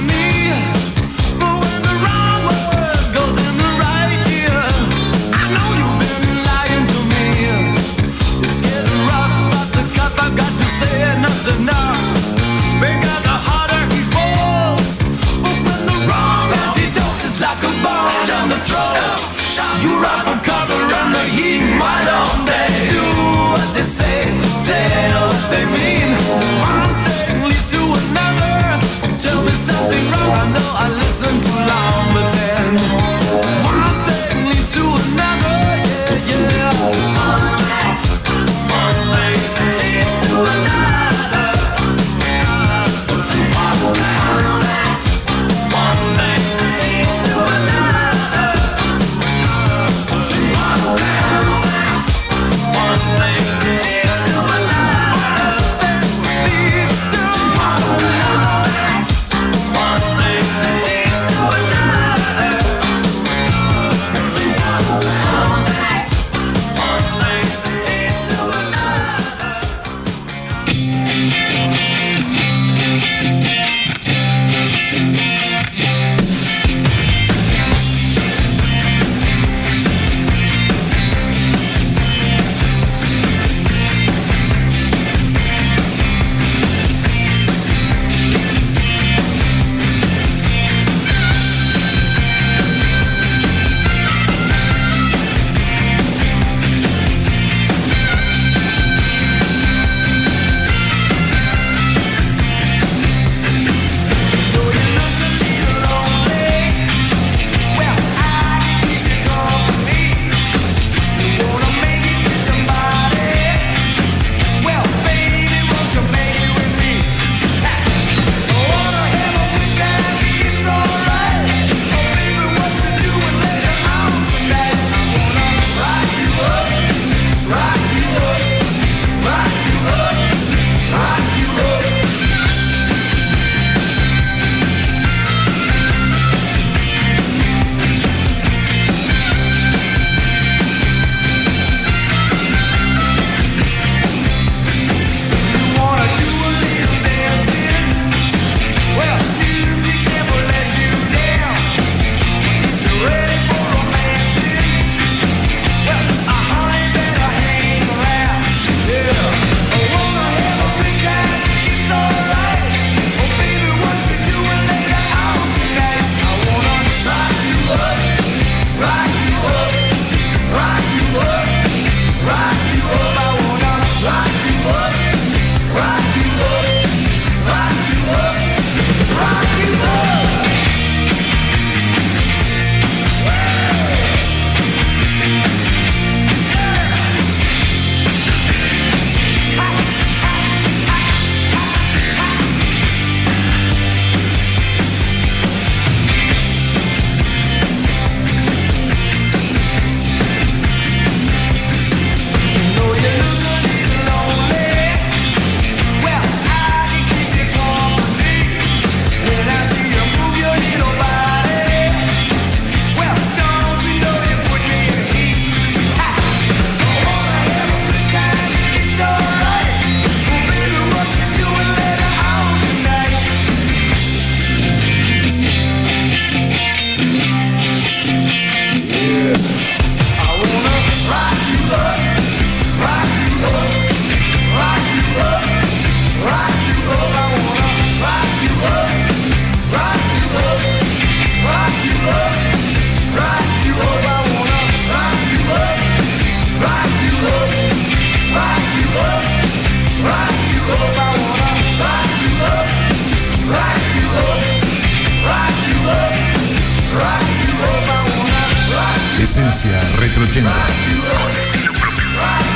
Esencia Retro ochenta. Con estilo propio.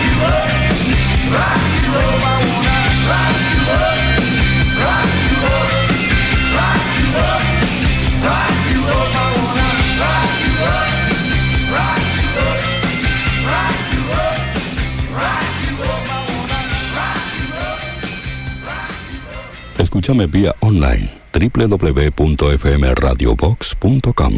Escúchame vía online doble u doble u doble u punto f m radio box punto com.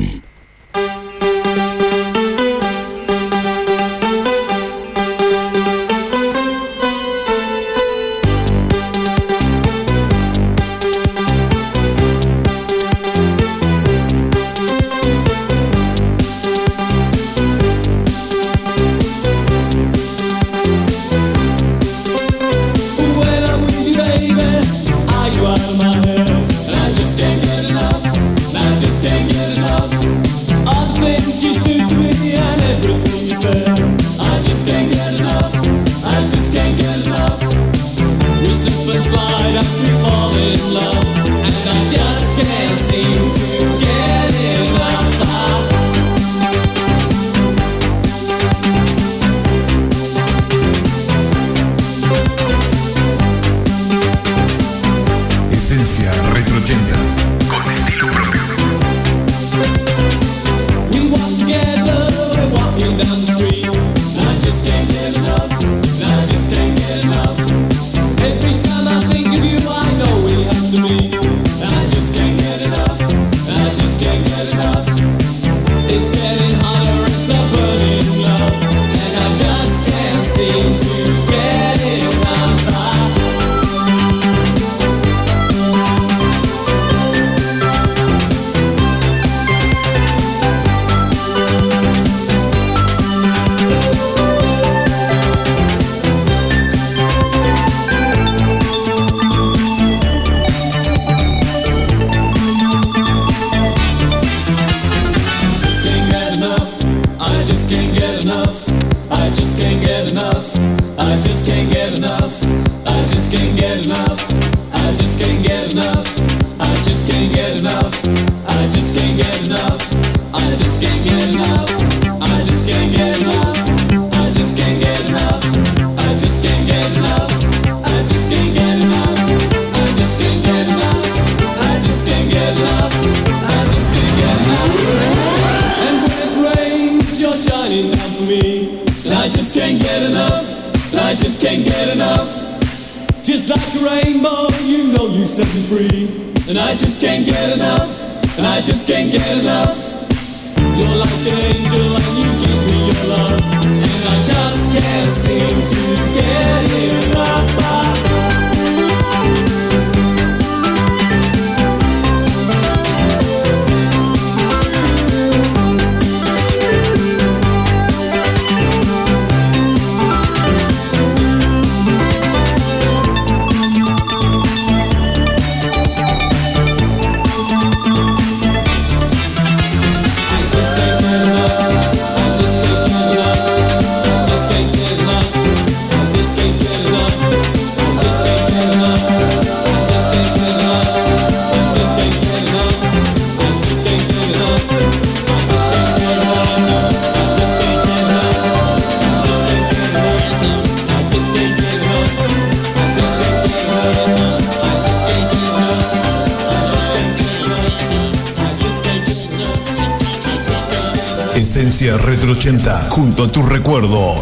Esencia Retro ochenta, junto a tus recuerdos.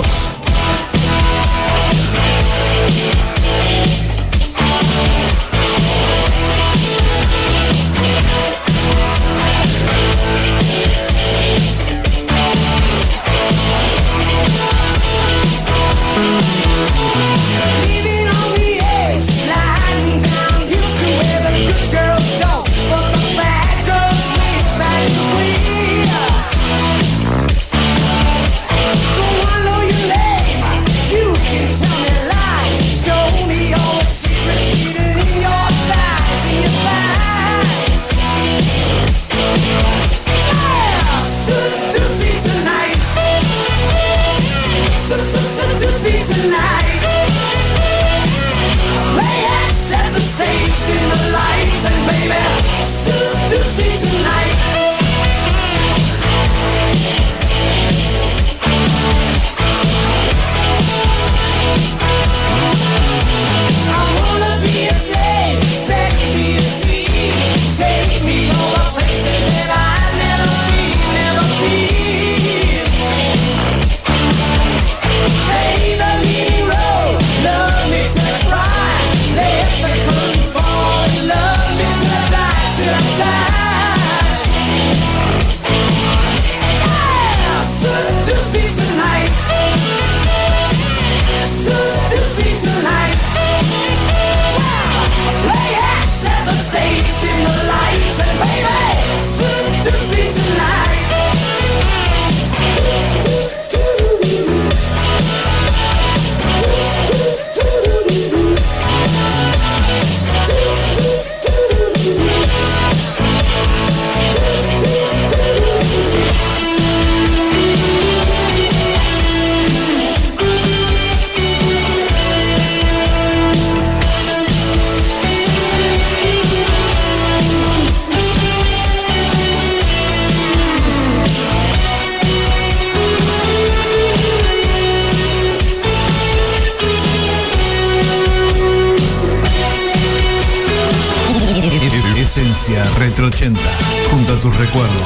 Don't wanna know you later. Retro ochenta, junto a tus recuerdos.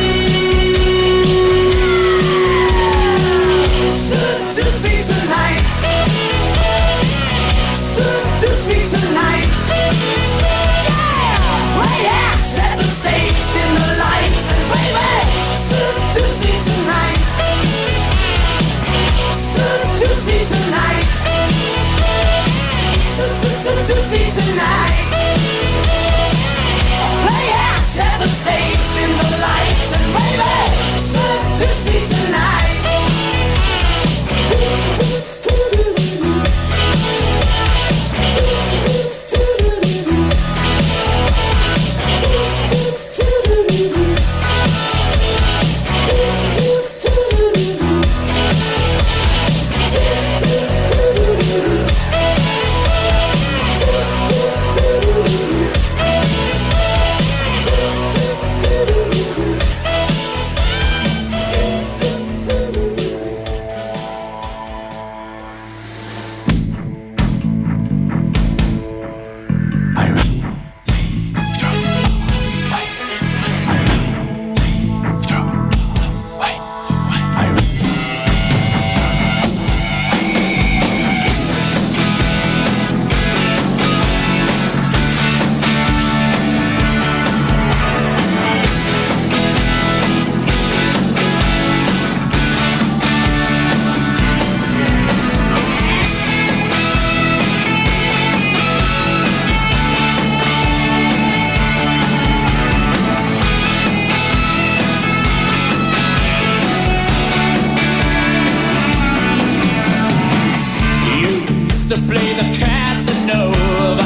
To play the Casanova,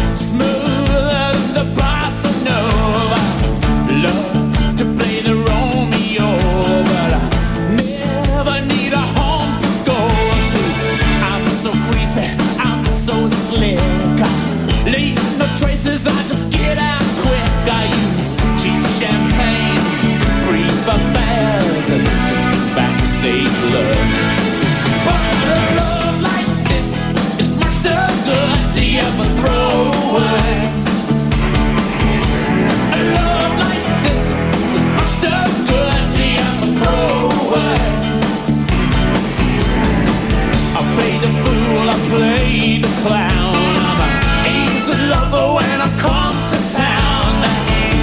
smooth as the bossa nova. Love to play the Romeo, but I never need a home to go to. I'm so freezy, I'm so slick. I leave no traces, I just get out quick. I use cheap champagne, brief affairs, and backstage love. But a love like to ever throw away. A love like this was much too good to ever throw away. I played the fool, I played the clown. I'm an easy lover when I come to town.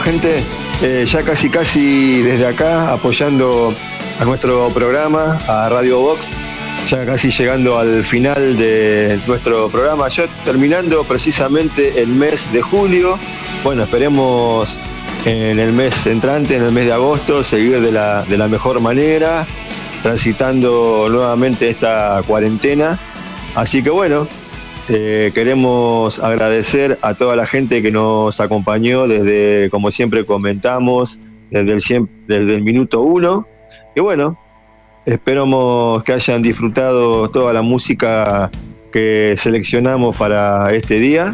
gente, eh, ya casi casi desde acá apoyando a nuestro programa, a Radio Box, ya casi llegando al final de nuestro programa, ya terminando precisamente el mes de julio. Bueno, esperemos en el mes entrante, en el mes de agosto, seguir de la, de la mejor manera, transitando nuevamente esta cuarentena. Así que bueno, eh, queremos agradecer a toda la gente que nos acompañó desde, como siempre comentamos, desde el, cien, desde el minuto uno. Y bueno, esperamos que hayan disfrutado toda la música que seleccionamos para este día.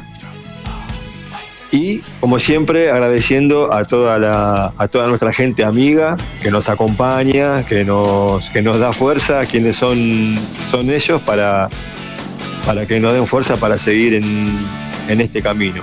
Y como siempre, agradeciendo a toda la, a toda nuestra gente amiga que nos acompaña, que nos, que nos da fuerza, quienes son, son ellos para, para que nos den fuerza para seguir en, en este camino.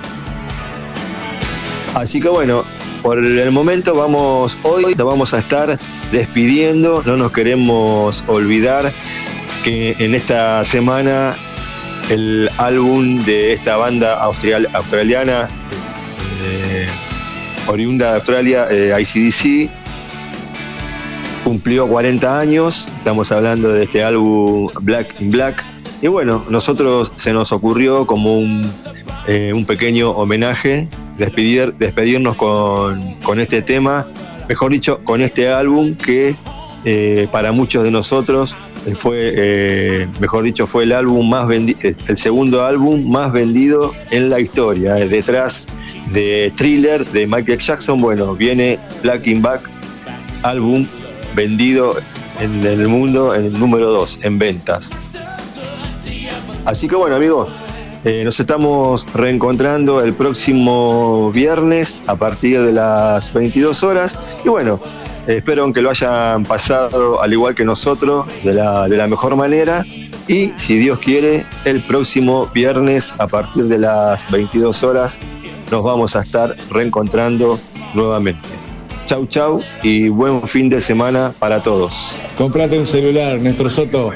Así que bueno, por el momento vamos, hoy nos vamos a estar despidiendo. No nos queremos olvidar que en esta semana el álbum de esta banda austral, australiana eh, oriunda de Australia, eh, I C D C, cumplió cuarenta años. Estamos hablando de este álbum Black in Black. Y bueno, nosotros se nos ocurrió como un, eh, un pequeño homenaje, despedir, despedirnos con, con este tema, mejor dicho, con este álbum que eh, para muchos de nosotros fue, eh, mejor dicho, fue el álbum más vendi- el segundo álbum más vendido en la historia. Eh, detrás de Thriller de Michael Jackson, bueno, viene Black in Black, álbum vendido en el mundo en el número dos en ventas. Así que bueno, amigos, eh, nos estamos reencontrando el próximo viernes a partir de las veintidós horas. Y bueno, eh, espero que lo hayan pasado al igual que nosotros, de la, de la mejor manera. Y si Dios quiere, el próximo viernes a partir de las veintidós horas nos vamos a estar reencontrando nuevamente. Chau, chau y buen fin de semana para todos. Comprate un celular, Néstor Soto.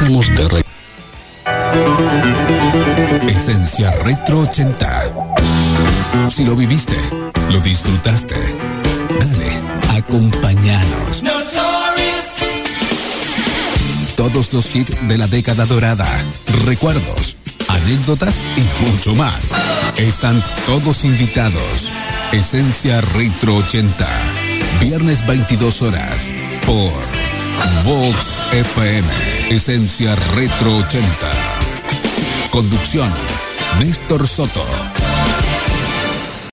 estamos de re... Esencia Retro ochenta. Si lo viviste, lo disfrutaste. Dale, acompáñanos. Todos los hits de la década dorada, recuerdos, anécdotas y mucho más. Están todos invitados. Esencia Retro ochenta. Viernes veintidós horas por Vox F M. Esencia Retro ochenta. Conducción, Néstor Soto.